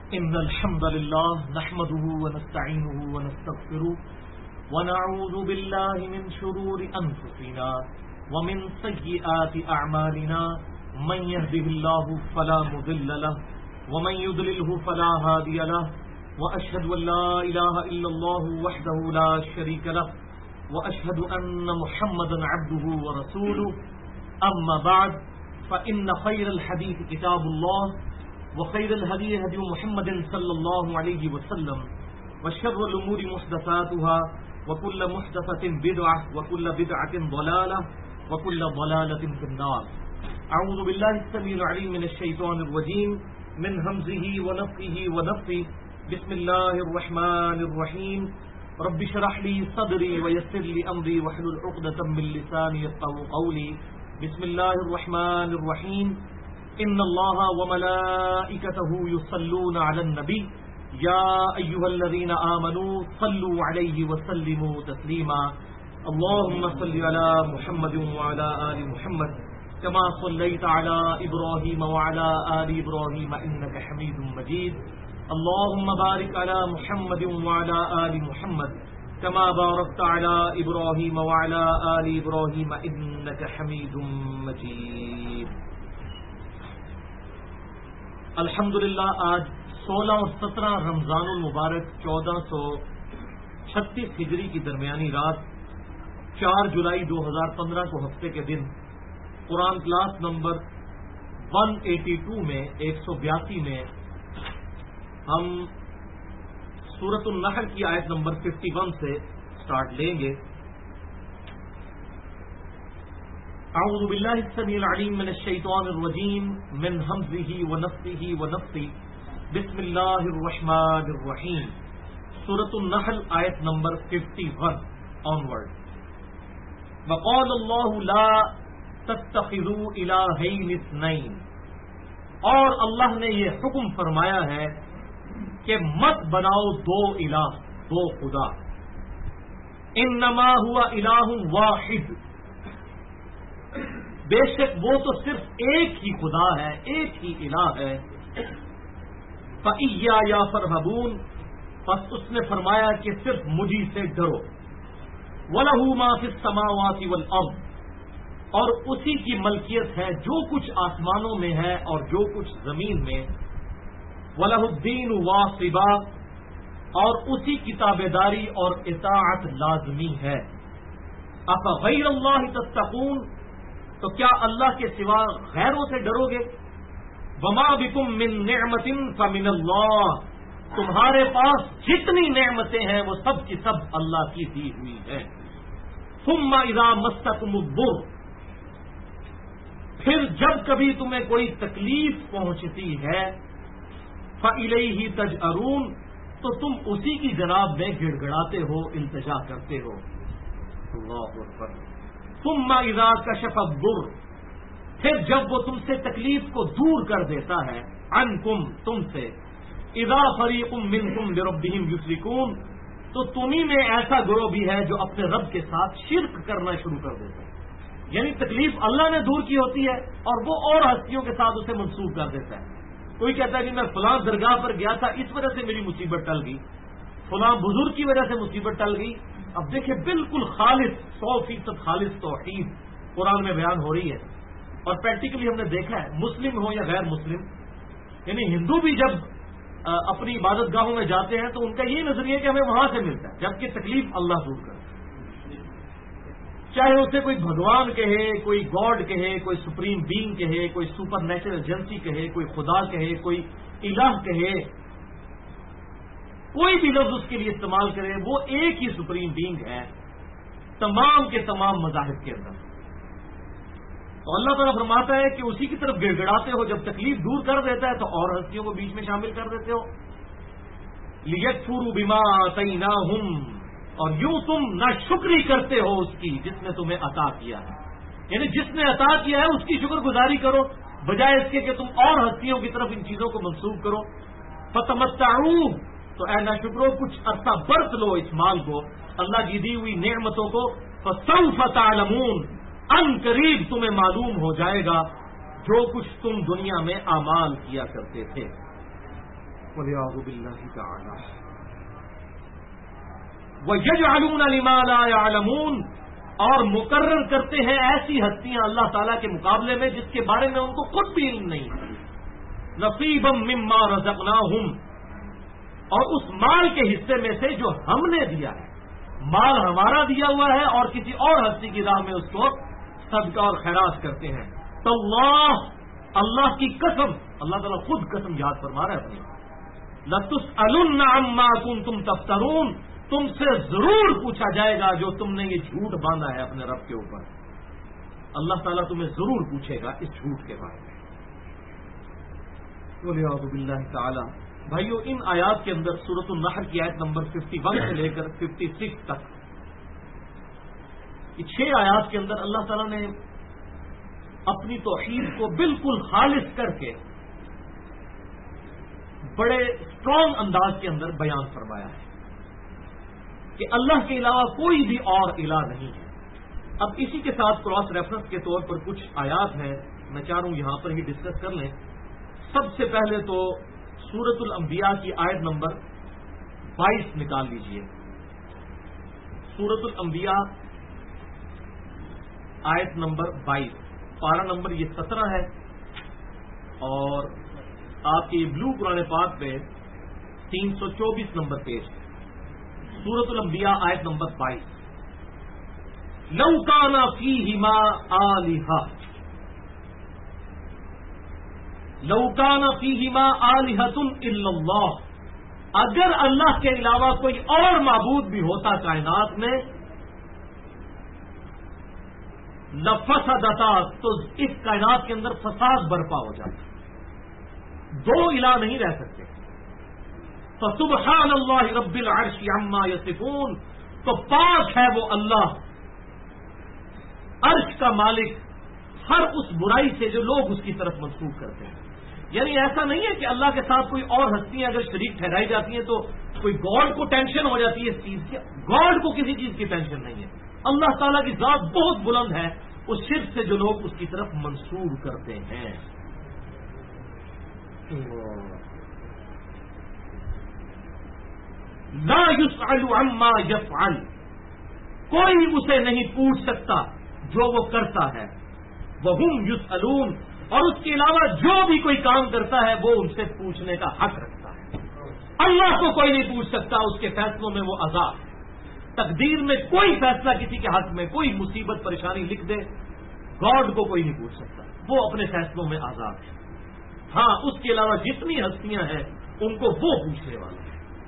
إن الحمد لله نحمده ونستعينه ونستغفره ونعوذ بالله من شرور أنفسنا ومن سيئات أعمالنا من يهده الله فلا مضل له ومن يضلله فلا هادي له وأشهد أن لا إله إلا الله وحده لا شريك له وأشهد أن محمدا عبده ورسوله أما بعد فإن خير الحديث كتاب الله وخير الهدي هدي محمد صلى الله عليه وسلم وشر الأمور محدثاتها وكل محدثة بدعة وكل بدعة ضلالة وكل ضلالة في النار. أعوذ بالله السميع العليم من الشيطان الرجيم من همزه ونفخه ونفثه. بسم الله الرحمن الرحيم. رب اشرح لي صدري ويسر لي أمري واحلل عقدة من لساني يفقهوا قولي. بسم الله الرحمن الرحيم. إن الله وملائكته يصلون على النبي يا أيها الذين آمنوا صلوا عليه وسلموا تسليما. اللهم صل على محمد وعلى آل محمد كما صليت على إبراهيم وعلى آل إبراهيم إنك حميد مجيد. اللهم بارك على محمد وعلى آل محمد كما باركت على إبراهيم وعلى آل إبراهيم إنك حميد مجيد. الحمدللہ آج 16 اور 17 رمضان المبارک 1436 ہجری کی درمیانی رات 4 جولائی 2015 کو ہفتے کے دن قرآن کلاس نمبر 182 میں 182 میں ہم سورۃ النحل کی آیت نمبر 51 سے سٹارٹ لیں گے. اعوذ باللہ السمیع العلیم من الشیطان الرجیم من ہمزہ ونفثہ ونفثہ. بسم اللہ الرحمن الرحیم. سورۃ النحل آیت نمبر 51 آنورڈ. وقال اللہ لا تتخذوا الہین اثنین. اور اللہ نے یہ حکم فرمایا ہے کہ مت بناؤ دو الہ، دو خدا. انما ہوا الہ واحد. بے شک وہ تو صرف ایک ہی خدا ہے، ایک ہی الہ ہے. فَإِيَّايَ فَارْهَبُونَ. پس اس نے فرمایا کہ صرف مجھی سے ڈرو. وَلَهُ مَا فِي السَّمَاوَاتِ وَالْأَرْضِ. اور اسی کی ملکیت ہے جو کچھ آسمانوں میں ہے اور جو کچھ زمین میں. وَلَهُ الدِّينُ وَاصِبًا. اور اسی کی تابعداری اور اطاعت لازمی ہے. أَفَغَيْرَ اللَّهِ تَتَّقُونَ. تو کیا اللہ کے سوا غیروں سے ڈرو گے؟ وَمَا بِكُم مِّن نِّعْمَةٍ فَمِنَ اللَّهِ. تمہارے پاس جتنی نعمتیں ہیں وہ سب کی سب اللہ کی دی ہوئی ہیں. ثُمَّ إِذَا مَسَّكُمُ الضُّرُّ. پھر جب کبھی تمہیں کوئی تکلیف پہنچتی ہے فَإِلَيْهِ تَجْأَرُونَ. تو تم اسی کی جناب میں گڑ گڑاتے ہو، التجا کرتے ہو. اللہ اکبر. ثم اذا کشف الضر. پھر جب وہ تم سے تکلیف کو دور کر دیتا ہے، عنکم تم سے، اذا فریق منکم لربہم یشرکون. تو تمہیں میں ایسا گروہ بھی ہے جو اپنے رب کے ساتھ شرک کرنا شروع کر دیتا ہے. یعنی تکلیف اللہ نے دور کی ہوتی ہے اور وہ اور ہستیوں کے ساتھ اسے منسوخ کر دیتا ہے. کوئی کہتا ہے کہ میں فلاں درگاہ پر گیا تھا، اس وجہ سے میری مصیبت ٹل گئی، فلاں بزرگ کی وجہ سے مصیبت ٹل گئی. اب دیکھیں بالکل خالص 100% خالص توحید قرآن میں بیان ہو رہی ہے. اور پریکٹیکلی ہم نے دیکھا ہے مسلم ہو یا غیر مسلم، یعنی ہندو بھی جب اپنی عبادت گاہوں میں جاتے ہیں تو ان کا یہ نظریہ ہے کہ ہمیں وہاں سے ملتا ہے، جبکہ تکلیف اللہ دور کرتا ہے. چاہے اسے کوئی بھگوان کہے، کوئی گاڈ کہے، کوئی سپریم بینگ کہے، کوئی سپر نیچرل ایجنسی کہے، کوئی خدا کہے، کوئی الہ کہے، کوئی بھی لفظ اس کے لیے استعمال کرے، وہ ایک ہی سپریم بینگ ہے تمام کے تمام مذاہب کے اندر. تو اللہ تعالیٰ فرماتا ہے کہ اسی کی طرف گڑ گڑاتے ہو. جب تکلیف دور کر دیتا ہے تو اور ہستیوں کو بیچ میں شامل کر دیتے ہو. لِيَكْفُرُوا بِمَا آتَيْنَاهُمْ. اور یوں تم ناشکری کرتے ہو اس کی جس نے تمہیں عطا کیا ہے. یعنی جس نے عطا کیا ہے اس کی شکر گزاری کرو، بجائے اس کے کہ تم اور ہستیوں کی طرف ان چیزوں کو منسوخ کرو. فَتَمَتَّعُوا. تو اے ناشکرو کچھ عرصہ برت لو اس مال کو، اللہ کی دی ہوئی نعمتوں کو. فَسَوْفَ تَعْلَمُونَ. ان قریب تمہیں معلوم ہو جائے گا جو کچھ تم دنیا میں اعمال کیا کرتے تھے. وَلِيَعُوذُ بِاللَّهِ تَعَالَى وَيَجْعَلُونَ لِمَا لَا يَعْلَمُونَ، اور مقرر کرتے ہیں ایسی ہستیاں اللہ تعالیٰ کے مقابلے میں جس کے بارے میں ان کو خود بھی علم نہیں ہے. نصیبا مما رزقناہم، اور اس مال کے حصے میں سے جو ہم نے دیا ہے. مال ہمارا دیا ہوا ہے اور کسی اور ہستی کی راہ میں اس کو صدقہ اور خیرات کرتے ہیں. تو اللہ کی قسم، اللہ تعالیٰ خود قسم یاد فرما رہا ہے اپنی. لَتُسْأَلُنَّ عَمَّا كُنتُمْ تَفْتَرُونَ، تم سے ضرور پوچھا جائے گا جو تم نے یہ جھوٹ باندھا ہے اپنے رب کے اوپر. اللہ تعالیٰ تمہیں ضرور پوچھے گا اس جھوٹ کے بارے میں. وَلِيَعُوذُ بِاللَّهِ تَعَالَى. بھائیو، ان آیات کے اندر سورۃ النحل کی آیت نمبر 51 سے لے کر 56 تک، یہ 6 آیات کے اندر اللہ تعالیٰ نے اپنی توحید کو بالکل خالص کر کے بڑے اسٹرانگ انداز کے اندر بیان فرمایا ہے کہ اللہ کے علاوہ کوئی بھی اور الہ نہیں ہے. اب اسی کے ساتھ کراس ریفرنس کے طور پر کچھ آیات ہیں، میں چاہ رہا ہوں یہاں پر ہی ڈسکس کر لیں. سب سے پہلے تو سورۃ الانبیاء کی آیت نمبر 22 نکال لیجئے. سورۃ الانبیاء آیت نمبر 22، پارہ نمبر یہ 17 ہے، اور آپ کے بلو قرآن پاک پہ 324 نمبر پیج ہے. سورۃ الانبیاء آیت نمبر 22. لَوْ كَانَ فِيهِمَا آلِهَةٌ، لَوْ كَانَ فِيهِمَا آلِهَةٌ إِلَّا اللَّهُ، اگر اللہ کے علاوہ کوئی اور معبود بھی ہوتا کائنات میں، لَفَسَدَتَا، تو اس کائنات کے اندر فساد برپا ہو جاتا. 2 الہ نہیں رہ سکتے. فَسُبْحَانَ اللَّهِ رَبِّ الْعَرْشِ عَمَّا يَصِفُونَ، تو پاک ہے وہ اللہ عرش کا مالک ہر اس برائی سے جو لوگ اس کی طرف منسوخ کرتے ہیں. یعنی ایسا نہیں ہے کہ اللہ کے ساتھ کوئی اور ہستیاں اگر شریک ٹھہرائی جاتی ہیں تو کوئی گاڈ کو ٹینشن ہو جاتی ہے اس چیز کی. گاڈ کو کسی چیز کی ٹینشن نہیں ہے. اللہ تعالیٰ کی ذات بہت بلند ہے اس شرک سے جو لوگ اس کی طرف منسوب کرتے ہیں. لا يسأل عما يفعل، کوئی اسے نہیں پوچھ سکتا جو وہ کرتا ہے. وهم يسألون، اور اس کے علاوہ جو بھی کوئی کام کرتا ہے وہ ان سے پوچھنے کا حق رکھتا ہے. اللہ کو کوئی نہیں پوچھ سکتا، اس کے فیصلوں میں وہ آزاد ہے. تقدیر میں کوئی فیصلہ کسی کے حق میں کوئی مصیبت پریشانی لکھ دے، گاڈ کو کوئی نہیں پوچھ سکتا، وہ اپنے فیصلوں میں آزاد ہے. ہاں، اس کے علاوہ جتنی ہستیاں ہیں ان کو وہ پوچھنے والا ہے.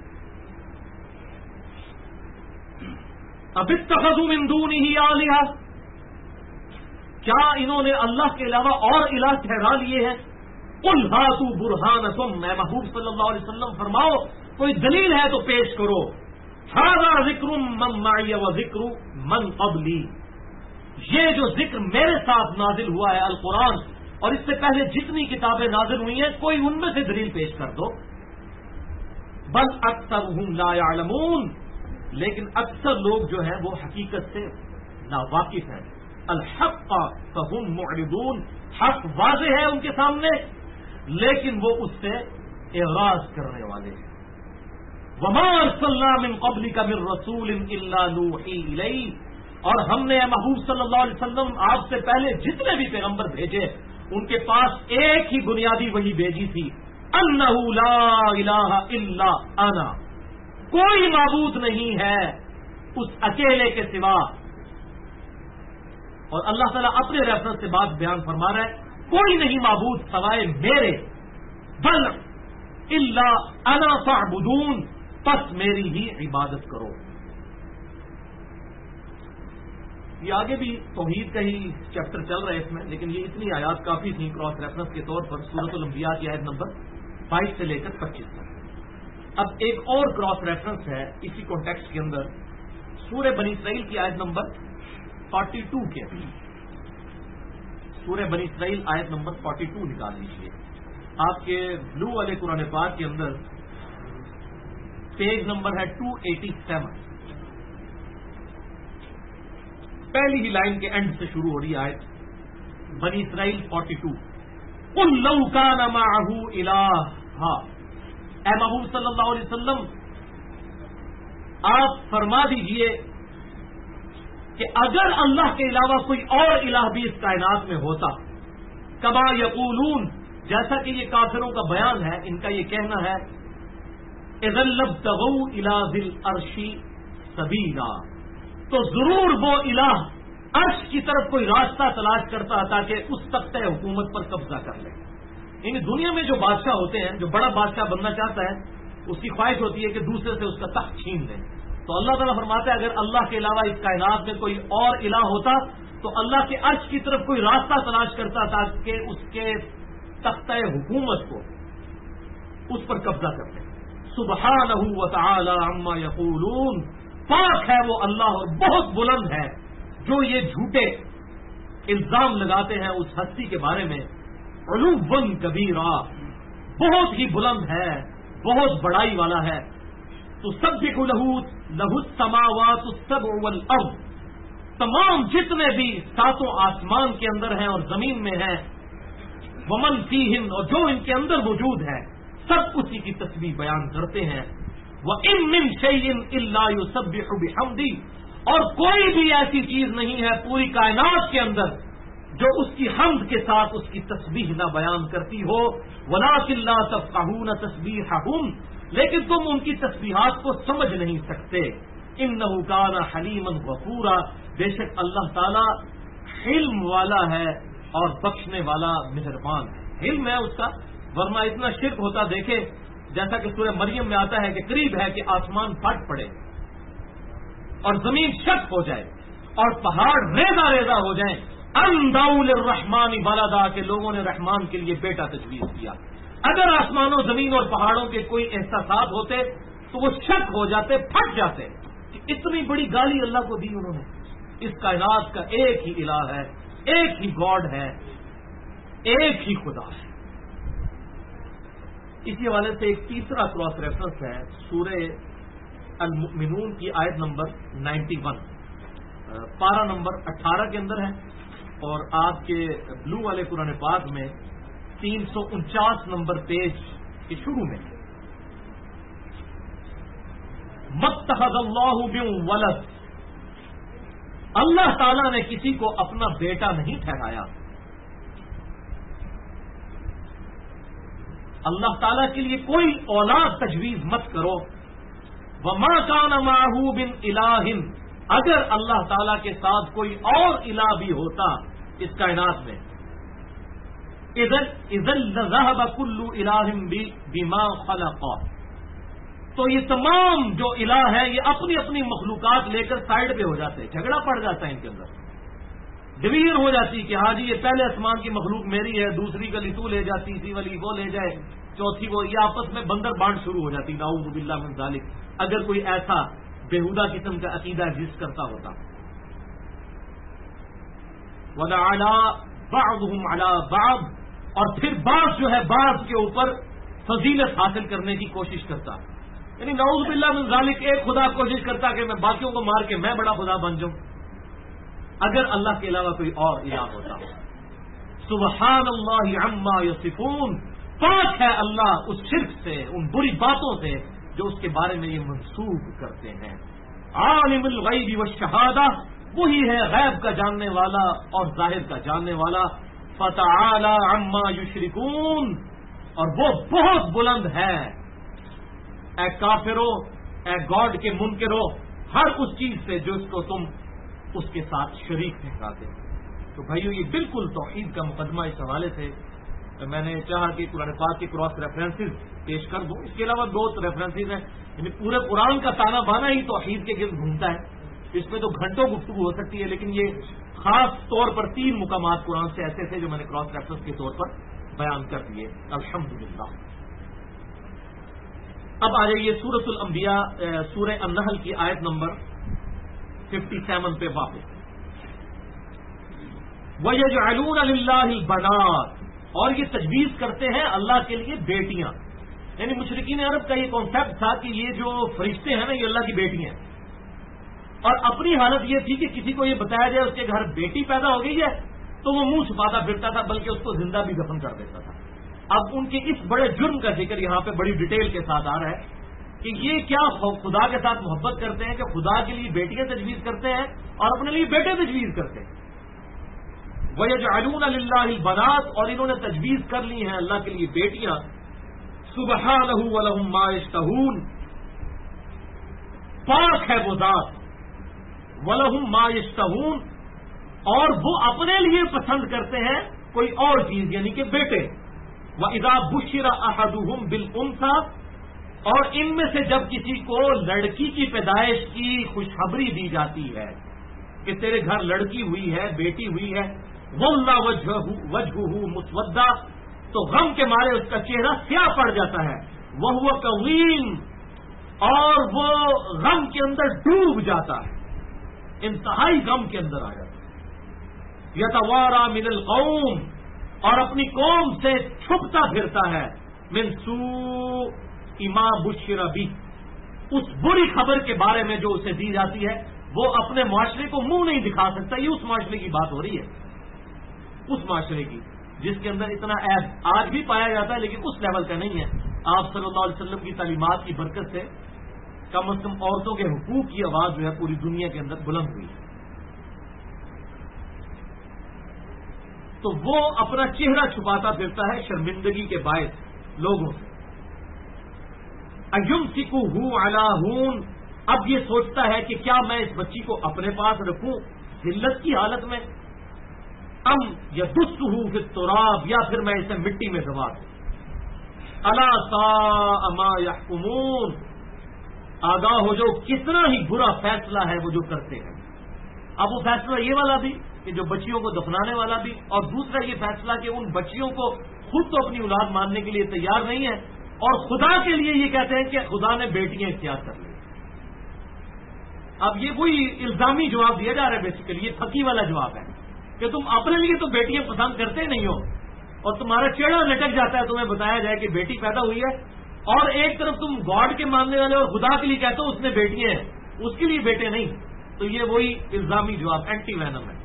اب اتخذوا من دونه آلہہ، کیا انہوں نے اللہ کے علاوہ اور الہ ٹھہرا لیے ہیں؟ قل ہاتوا برہانکم، میں محبوب صلی اللہ علیہ وسلم فرماؤ کوئی دلیل ہے تو پیش کرو. ھذا ذکر من معی وذکر من قبلی، یہ جو ذکر میرے ساتھ نازل ہوا ہے القرآن، اور اس سے پہلے جتنی کتابیں نازل ہوئی ہیں کوئی ان میں سے دلیل پیش کر دو. بل اکثرهم لا يعلمون، لیکن اکثر لوگ جو ہیں وہ حقیقت سے ناواقف ہیں. الحق فهم معرضون، حق واضح ہے ان کے سامنے لیکن وہ اس سے اعراض کرنے والے ہیں. وما ارسلنا من قبلک من رسول الا نوحی الیہ، اور ہم نے محبوب صلی اللہ علیہ وسلم آپ سے پہلے جتنے بھی پیغمبر بھیجے ان کے پاس ایک ہی بنیادی وحی بھیجی تھی، انہ لا الہ الا انا، کوئی معبود نہیں ہے اس اکیلے کے سوا. اور اللہ تعالیٰ اپنے ریفرنس سے بات بیان فرما رہا ہے، کوئی نہیں معبود سوائے میرے. بل الا انا فاعبدون، پس میری ہی عبادت کرو. یہ آگے بھی توحید کا ہی چیپٹر چل رہا ہے اس میں، لیکن یہ اتنی آیات کافی تھیں کراس ریفرنس کے طور پر سورۃ الانبیاء کی آیت نمبر 22 سے لے کر 25 تک. اب ایک اور کراس ریفرنس ہے اسی کانٹیکسٹ کے اندر سورہ بنی اسرائیل کی آیت نمبر 42 کے. سورہ بنی اسرائیل آیت نمبر 42 نکال لیجیے. آپ کے بلو والے قرآن پاک کے اندر پیج نمبر ہے 287، پہلی ہی لائن کے اینڈ سے شروع ہو رہی آیت بنی اسرائیل 42. قل لو کان معه الہ، اے محبوب صلی اللہ علیہ وسلم آپ فرما دیجئے کہ اگر اللہ کے علاوہ کوئی اور الہ بھی اس کائنات میں ہوتا، کما یقولون، جیسا کہ یہ کافروں کا بیان ہے، ان کا یہ کہنا ہے، اذا لابتغوا الی ذی العرش سبیلا، تو ضرور وہ الہ عرش کی طرف کوئی راستہ تلاش کرتا تاکہ اس تختہ حکومت پر قبضہ کر لے. یعنی دنیا میں جو بادشاہ ہوتے ہیں، جو بڑا بادشاہ بننا چاہتا ہے، اس کی خواہش ہوتی ہے کہ دوسرے سے اس کا تخت چھین لیں. تو اللہ تعالیٰ فرماتا ہے اگر اللہ کے علاوہ اس کائنات میں کوئی اور الہ ہوتا تو اللہ کے عرش کی طرف کوئی راستہ تلاش کرتا تاکہ اس کے تختہ حکومت کو اس پر قبضہ کر لیں. سبحانہ وتعالی عما یقولون، پاک ہے وہ اللہ اور بہت بلند ہے جو یہ جھوٹے الزام لگاتے ہیں اس ہستی کے بارے میں. علوا کبیرا، بہت ہی بلند ہے، بہت بڑائی والا ہے. تسبح لہ السماوات السبع والارض، تمام جتنے بھی ساتوں آسمان کے اندر ہیں اور زمین میں ہیں، ومن فیہن، اور جو ان کے اندر موجود ہے، سب اسی کی تسبیح بیان کرتے ہیں. وَإِن مِّن شَيْءٍ إِلَّا يُسَبِّحُ بِحَمْدِهِ، اور کوئی بھی ایسی چیز نہیں ہے پوری کائنات کے اندر جو اس کی حمد کے ساتھ اس کی تسبیح نہ بیان کرتی ہو. وَلَٰكِن لَّا تَفْقَهُونَ تَسْبِيحَهُمْ، لیکن تم ان کی تسبیحات کو سمجھ نہیں سکتے. إِنَّهُ كَانَ حَلِيمًا غَفُورًا، بے شک اللہ تعالی حلم والا ہے اور بخشنے والا مہربان ہے. حلم ہے اس کا، ورنہ اتنا شرک ہوتا دیکھے جیسا کہ سورہ مریم میں آتا ہے کہ قریب ہے کہ آسمان پھٹ پڑے اور زمین شک ہو جائے اور پہاڑ ریزہ ریزہ ہو جائیں. ان دعوا للرحمن ولدا، کہ لوگوں نے رحمان کے لیے بیٹا تجویز کیا. اگر آسمانوں زمین اور پہاڑوں کے کوئی احساسات ہوتے تو وہ شک ہو جاتے، پھٹ جاتے کہ اتنی بڑی گالی اللہ کو دی انہوں نے. اس کائنات کا ایک ہی الہ ہے، ایک ہی گاڈ ہے، ایک ہی خدا ہے. اسی حوالے سے ایک تیسرا کراس ریفرنس ہے سورہ المؤمنون کی آیت نمبر 91، پارہ نمبر 18 کے اندر ہے، اور آپ کے بلو والے قرآن پاک میں 349 نمبر پیج کے شروع میں. متخذ اللہ من ولد، اللہ تعالیٰ نے کسی کو اپنا بیٹا نہیں ٹھہرایا. اللہ تعالیٰ کے لیے کوئی اولاد تجویز مت کرو. وما کان معہ من الہ، اگر اللہ تعالیٰ کے ساتھ کوئی اور الہ بھی ہوتا اس کائنات میں، اذا لذهب كل الہ بما خلق، تو یہ تمام جو الہ ہیں یہ اپنی اپنی مخلوقات لے کر سائڈ پہ ہو جاتے، جھگڑا پڑ جاتا ہے ان کے اندر، ڈویژن ہو جاتی کہ ہاں جی یہ پہلے آسمان کی مخلوق میری ہے، دوسری گلی تو لے جاتی، تیسری والی وہ لے جائے، چوتھی وہ، یہ آپس میں بندر بانٹ شروع ہو جاتی. نعوذ باللہ من ذالک، اگر کوئی ایسا بےہودہ قسم کا عقیدہ ایگزسٹ کرتا ہوتا. وَلَعَلَىٰ بَعْضُهُمْ عَلَىٰ بَعْضٍ، اور پھر بعض جو ہے بعض کے اوپر فضیلت حاصل کرنے کی کوشش کرتا. یعنی نعوذ باللہ من ذالک، ایک خدا کوشش کرتا کہ میں باقیوں کو مار کے میں بڑا خدا بن جاؤں اگر اللہ کے علاوہ کوئی اور الہ ہوتا. سبحان اللہ عما یصفون، پاک ہے اللہ اس شرک سے، ان بری باتوں سے جو اس کے بارے میں یہ منسوب کرتے ہیں. عالم الغیب والشہادہ، وہی ہے غیب کا جاننے والا اور ظاہر کا جاننے والا. فتعالی عما یشرکون، اور وہ بہت بلند ہے. اے کافرو، اے گاڈ کے منکرو، ہر اس چیز سے جو اس کو تم اس کے ساتھ شریک ٹھہراتے. تو بھائیو یہ بالکل توحید کا مقدمہ اس حوالے سے میں نے چاہا کہ قرآن پاک کے کراس ریفرنسز پیش کر دوں. اس کے علاوہ دو ریفرنسز ہیں، یعنی پورے قرآن کا تانا بانا ہی توحید کے گرد گھومتا ہے. اس میں تو گھنٹوں گفتگو ہو سکتی ہے، لیکن یہ خاص طور پر 3 مقامات قرآن سے ایسے تھے جو میں نے کراس ریفرنس کے طور پر بیان کر دیے. الحمدللہ. اب آ جائیے سورۃ الانبیاء، سورہ النحل کی آیت نمبر 57 پہ واپس. وَيَجْعَلُونَ لِلَّهِ الْبَنَاتِ، اور یہ تجویز کرتے ہیں اللہ کے لیے بیٹیاں. یعنی مشرکین عرب کا یہ کانسیپٹ تھا کہ یہ جو فرشتے ہیں نا یہ اللہ کی بیٹیاں ہیں، اور اپنی حالت یہ تھی کہ کسی کو یہ بتایا جائے اس کے گھر بیٹی پیدا ہو گئی ہے تو وہ منہ چھپاتا پھرتا تھا، بلکہ اس کو زندہ بھی دفن کر دیتا تھا. اب ان کے اس بڑے جرم کا ذکر یہاں پہ بڑی ڈیٹیل کے ساتھ آ رہا ہے کہ یہ کیا خدا کے ساتھ محبت کرتے ہیں کہ خدا کے لیے بیٹیاں تجویز کرتے ہیں اور اپنے لیے بیٹے تجویز کرتے ہیں. وَيَجْعَلُونَ لِلَّهِ الْبَنَاتِ اور انہوں نے تجویز کر لی ہیں اللہ کے لیے بیٹیاں. سبحانہ وَلَهُم مَّا يَشْتَهُونَ پاک ہے وہ ذات. وَلَهُم مَّا يَشْتَهُونَ اور وہ اپنے لیے پسند کرتے ہیں کوئی اور چیز یعنی کہ بیٹے. وَإِذَا بُشِّرَ أَحَدُهُم بِالْأُنثَىٰ اور ان میں سے جب کسی کو لڑکی کی پیدائش کی خوشخبری دی جاتی ہے کہ تیرے گھر لڑکی ہوئی ہے بیٹی ہوئی ہے وَلَّا وَجْهُهُ مُسْوَدًّا تو غم کے مارے اس کا چہرہ سیاہ پڑ جاتا ہے. وَهُوَ كَظِيمٌ اور وہ غم کے اندر ڈوب جاتا ہے انتہائی غم کے اندر آ جاتا ہے. يَتَوَارَى مِنَ الْقَوْمِ اور اپنی قوم سے چھپتا پھرتا ہے من سوء ما بشر بہ اس بری خبر کے بارے میں جو اسے دی جاتی ہے وہ اپنے معاشرے کو منہ نہیں دکھا سکتا. یہ اس معاشرے کی بات ہو رہی ہے اس معاشرے کی جس کے اندر اتنا عیب آج بھی پایا جاتا ہے لیکن اس لیول کا نہیں ہے. آپ صلی اللہ علیہ وسلم کی تعلیمات کی برکت سے کم از کم عورتوں کے حقوق کی آواز جو ہے پوری دنیا کے اندر بلند ہوئی ہے. تو وہ اپنا چہرہ چھپاتا پھرتا ہے شرمندگی کے باعث لوگوں سے. اَيُمْسِكُهُ عَلَىٰ هُونٍ اب یہ سوچتا ہے کہ کیا میں اس بچی کو اپنے پاس رکھوں ذلت کی حالت میں ام يَدُسُّهُ فِي التُّرَابِ یا پھر میں اسے مٹی میں دبا دوں. أَلَا سَاءَ مَا يَحْكُمُونَ آگاہ ہو جو کتنا ہی برا فیصلہ ہے وہ جو کرتے ہیں. اب وہ فیصلہ یہ والا بھی کہ جو بچیوں کو دفنانے والا بھی اور دوسرا یہ فیصلہ کہ ان بچیوں کو خود تو اپنی اولاد ماننے کے لیے تیار نہیں ہے اور خدا کے لیے یہ کہتے ہیں کہ خدا نے بیٹیاں اختیار کر لی. اب یہ وہی الزامی جواب دیا جا رہا ہے بیسیکلی یہ پھکی والا جواب ہے کہ تم اپنے لیے تو بیٹیاں پسند کرتے نہیں ہو اور تمہارا چہرہ لٹک جاتا ہے تمہیں بتایا جائے کہ بیٹی پیدا ہوئی ہے اور ایک طرف تم گاڈ کے ماننے والے اور خدا کے لیے کہتے ہو اس میں بیٹیاں ہیں اس کے لیے بیٹے نہیں. تو یہ وہی الزامی جواب اینٹی وینم ہے.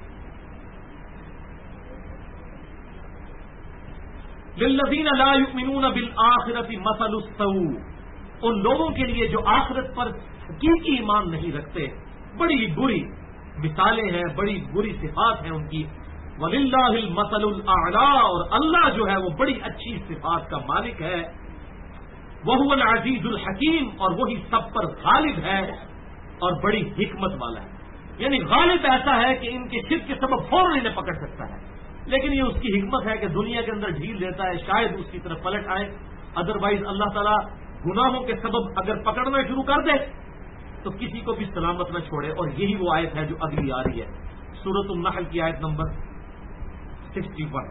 للذین لا یؤمنون بالآخرۃ مثل السوء ان لوگوں کے لیے جو آخرت پر حقیقی ایمان نہیں رکھتے بڑی بری مثالیں ہیں بڑی بری صفات ہیں ان کی. وللہ المثل الاعلی اور اللہ جو ہے وہ بڑی اچھی صفات کا مالک ہے. وہو العزیز الحکیم اور وہی سب پر غالب ہے اور بڑی حکمت والا ہے. یعنی غالب ایسا ہے کہ ان کے شرک کے سبب فوراً انہیں پکڑ سکتا ہے لیکن یہ اس کی حکمت ہے کہ دنیا کے اندر ڈھیل دیتا ہے شاید اس کی طرف پلٹ آئے. ادروائز اللہ تعالیٰ گناہوں کے سبب اگر پکڑنا شروع کر دے تو کسی کو بھی سلامت نہ چھوڑے. اور یہی وہ آیت ہے جو اگلی آ رہی ہے سورۃ النحل کی آیت نمبر 61.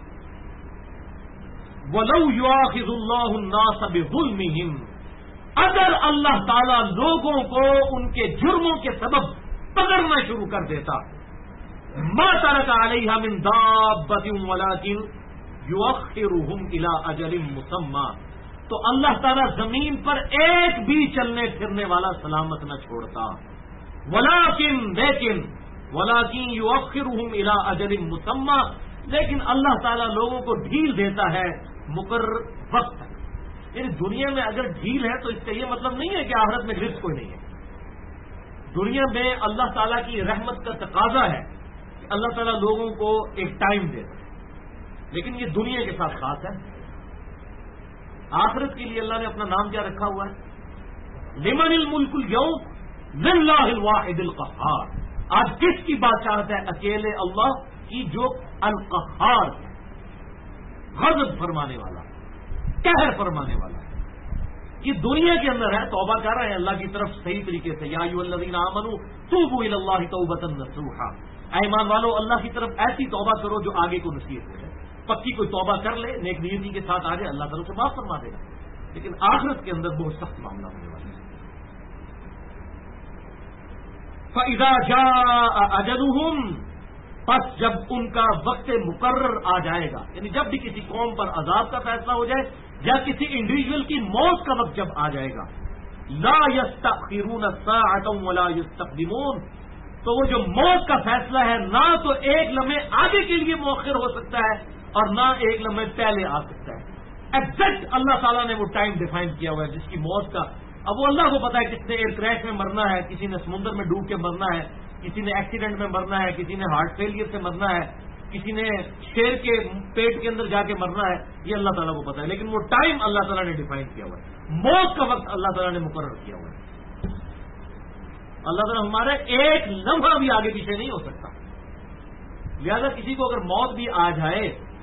وَلَوْ يُؤَاخِذُ اللَّهُ النَّاسَ بِظُلْمِهِمْ اگر اللہ تعالیٰ لوگوں کو ان کے جرموں کے سبب پکڑنا شروع کر دیتا ما ترک علیہا من دابۃ ولکن یؤخرہم الی اجل مسمی تو اللہ تعالیٰ زمین پر ایک بھی چلنے پھرنے والا سلامت نہ چھوڑتا. لیکن یؤخرہم الی اجل مسمی لیکن اللہ تعالیٰ لوگوں کو ڈھیل دیتا ہے مقرر وقت تک. یعنی دنیا میں اگر ڈھیل ہے تو اس کا یہ مطلب نہیں ہے کہ آخرت میں رزق کوئی نہیں ہے. دنیا میں اللہ تعالیٰ کی رحمت کا تقاضا ہے کہ اللہ تعالیٰ لوگوں کو ایک ٹائم دیتا ہے لیکن یہ دنیا کے ساتھ خاص ہے. آخرت کے لیے اللہ نے اپنا نام کیا رکھا ہوا ہے لمن الملک اليوم للہ الواحد القہار. آج کس کی بادشاہت ہے اکیلے اللہ کی جو القہار ہے غضب فرمانے والا قہر فرمانے والا ہے. یہ دنیا کے اندر ہے توبہ کر رہے ہیں اللہ کی طرف صحیح طریقے سے. یا ایھا الذین آمنوا توبوا الی اللہ توبۃ نصوحا اے ایمان والو اللہ کی طرف ایسی توبہ کرو جو آگے کو نصیحت کرے. پکی کوئی توبہ کر لے نیک نیتی کے ساتھ آ جائے اللہ تعالیٰ سے معاف فرما دے گا لیکن آخرت کے اندر بہت سخت معاملہ ہونے والا ہے. فَإِذَا جَاءَ أَجَلُهُمْ پس جب ان کا وقت مقرر آ جائے گا یعنی جب بھی کسی قوم پر عذاب کا فیصلہ ہو جائے یا کسی انڈیویجول کی موت کا وقت جب آ جائے گا لا يستأخرون ساعة ولا يستقدمون تو وہ جو موت کا فیصلہ ہے نہ تو ایک لمحے آگے کے لیے مؤخر ہو سکتا ہے اور نہ ایک لمحے پہلے آ سکتا ہے. ایگزیکٹ اللہ تعالیٰ نے وہ ٹائم ڈیفائن کیا ہوا ہے جس کی موت کا اب وہ اللہ کو پتا ہے کس نے ایئر کریش میں مرنا ہے، کسی نے سمندر میں ڈوب کے مرنا ہے، کسی نے ایکسیڈنٹ میں مرنا ہے، کسی نے ہارٹ فیلئر سے مرنا ہے، کسی نے شیر کے پیٹ کے اندر جا کے مرنا ہے، یہ اللہ تعالیٰ کو پتا ہے، لیکن وہ ٹائم اللہ تعالیٰ نے ڈیفائن کیا ہوا ہے، موت کا وقت اللہ تعالیٰ نے مقرر کیا ہوا ہے۔ اللہ تعالیٰ ہمارے ایک لمحہ بھی آگے پیچھے نہیں ہو سکتا، لہذا کسی کو اگر موت بھی آ جائے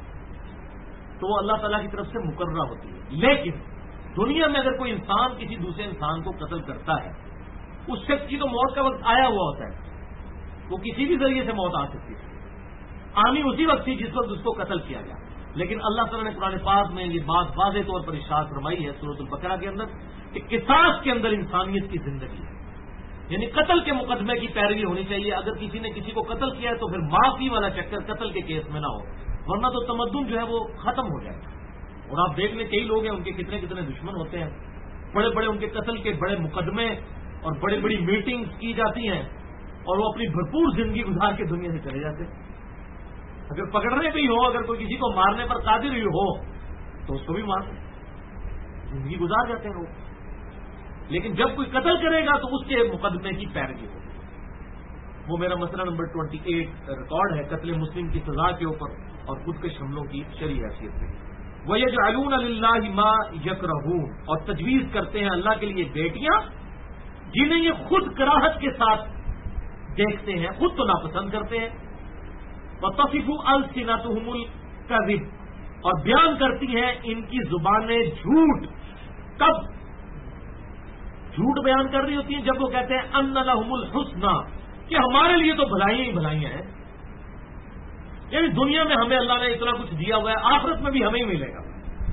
تو وہ اللہ تعالیٰ کی طرف سے مقررہ ہوتی ہے۔ لیکن دنیا میں اگر کوئی انسان کسی دوسرے انسان کو قتل کرتا ہے، اس شخص کی تو موت کا وقت آیا ہوا ہوتا ہے، وہ کسی بھی ذریعے سے موت آ سکتی ہے، آنی اسی وقت تھی جس وقت اس کو قتل کیا گیا، لیکن اللہ تعالیٰ نے قرآن پاک میں یہ بات واضح طور پر ارشاد فرمائی ہے سورۃ البقرہ کے اندر کہ قصاص کے اندر انسانیت کی زندگی ہے، یعنی قتل کے مقدمے کی پیروی ہونی چاہیے۔ اگر کسی نے کسی کو قتل کیا ہے تو پھر معافی والا چکر قتل کے کیس میں نہ ہو، ورنہ تو تمدن جو ہے وہ ختم ہو جائے گا۔ اور آپ دیکھ لیں کئی لوگ ہیں ان کے کتنے کتنے دشمن ہوتے ہیں، بڑے بڑے ان کے قتل کے بڑے مقدمے اور بڑی بڑی میٹنگز کی جاتی ہیں اور وہ اپنی بھرپور زندگی گزار کے دنیا سے چلے جاتے ہیں۔ اگر پکڑنے پہ ہی ہو، اگر کوئی کسی کو مارنے پر قادر ہی ہو تو اس کو بھی مار زندگی گزار جاتے ہیں لوگ، لیکن جب کوئی قتل کرے گا تو اس کے مقدمے کی پیروی ہوگی۔ وہ میرا مسئلہ نمبر 28 ریکارڈ ہے قتل مسلم کی سزا کے اوپر اور خودکش حملوں کی شرعی حیثیت میں۔ وَيَجْعَلُونَ لِلَّهِ مَا يَكْرَهُونَ، اور تجویز کرتے ہیں اللہ کے لیے بیٹیاں جنہیں یہ خود کراہت کے ساتھ دیکھتے ہیں، خود تو ناپسند کرتے ہیں۔ وَتَصِفُ أَلْسِنَتُهُمُ الْكَذِبَ، اور بیان کرتی ہیں ان کی زبانیں جھوٹ۔ کب جھوٹ بیان کر رہی ہوتی ہیں؟ جب وہ کہتے ہیں أَنَّ لَهُمُ الْحُسْنَى، کہ ہمارے لیے تو بھلائیاں ہی بھلائیاں ہیں، یعنی دنیا میں ہمیں اللہ نے اتنا کچھ دیا ہوا ہے، آخرت میں بھی ہمیں ہی ملے گا۔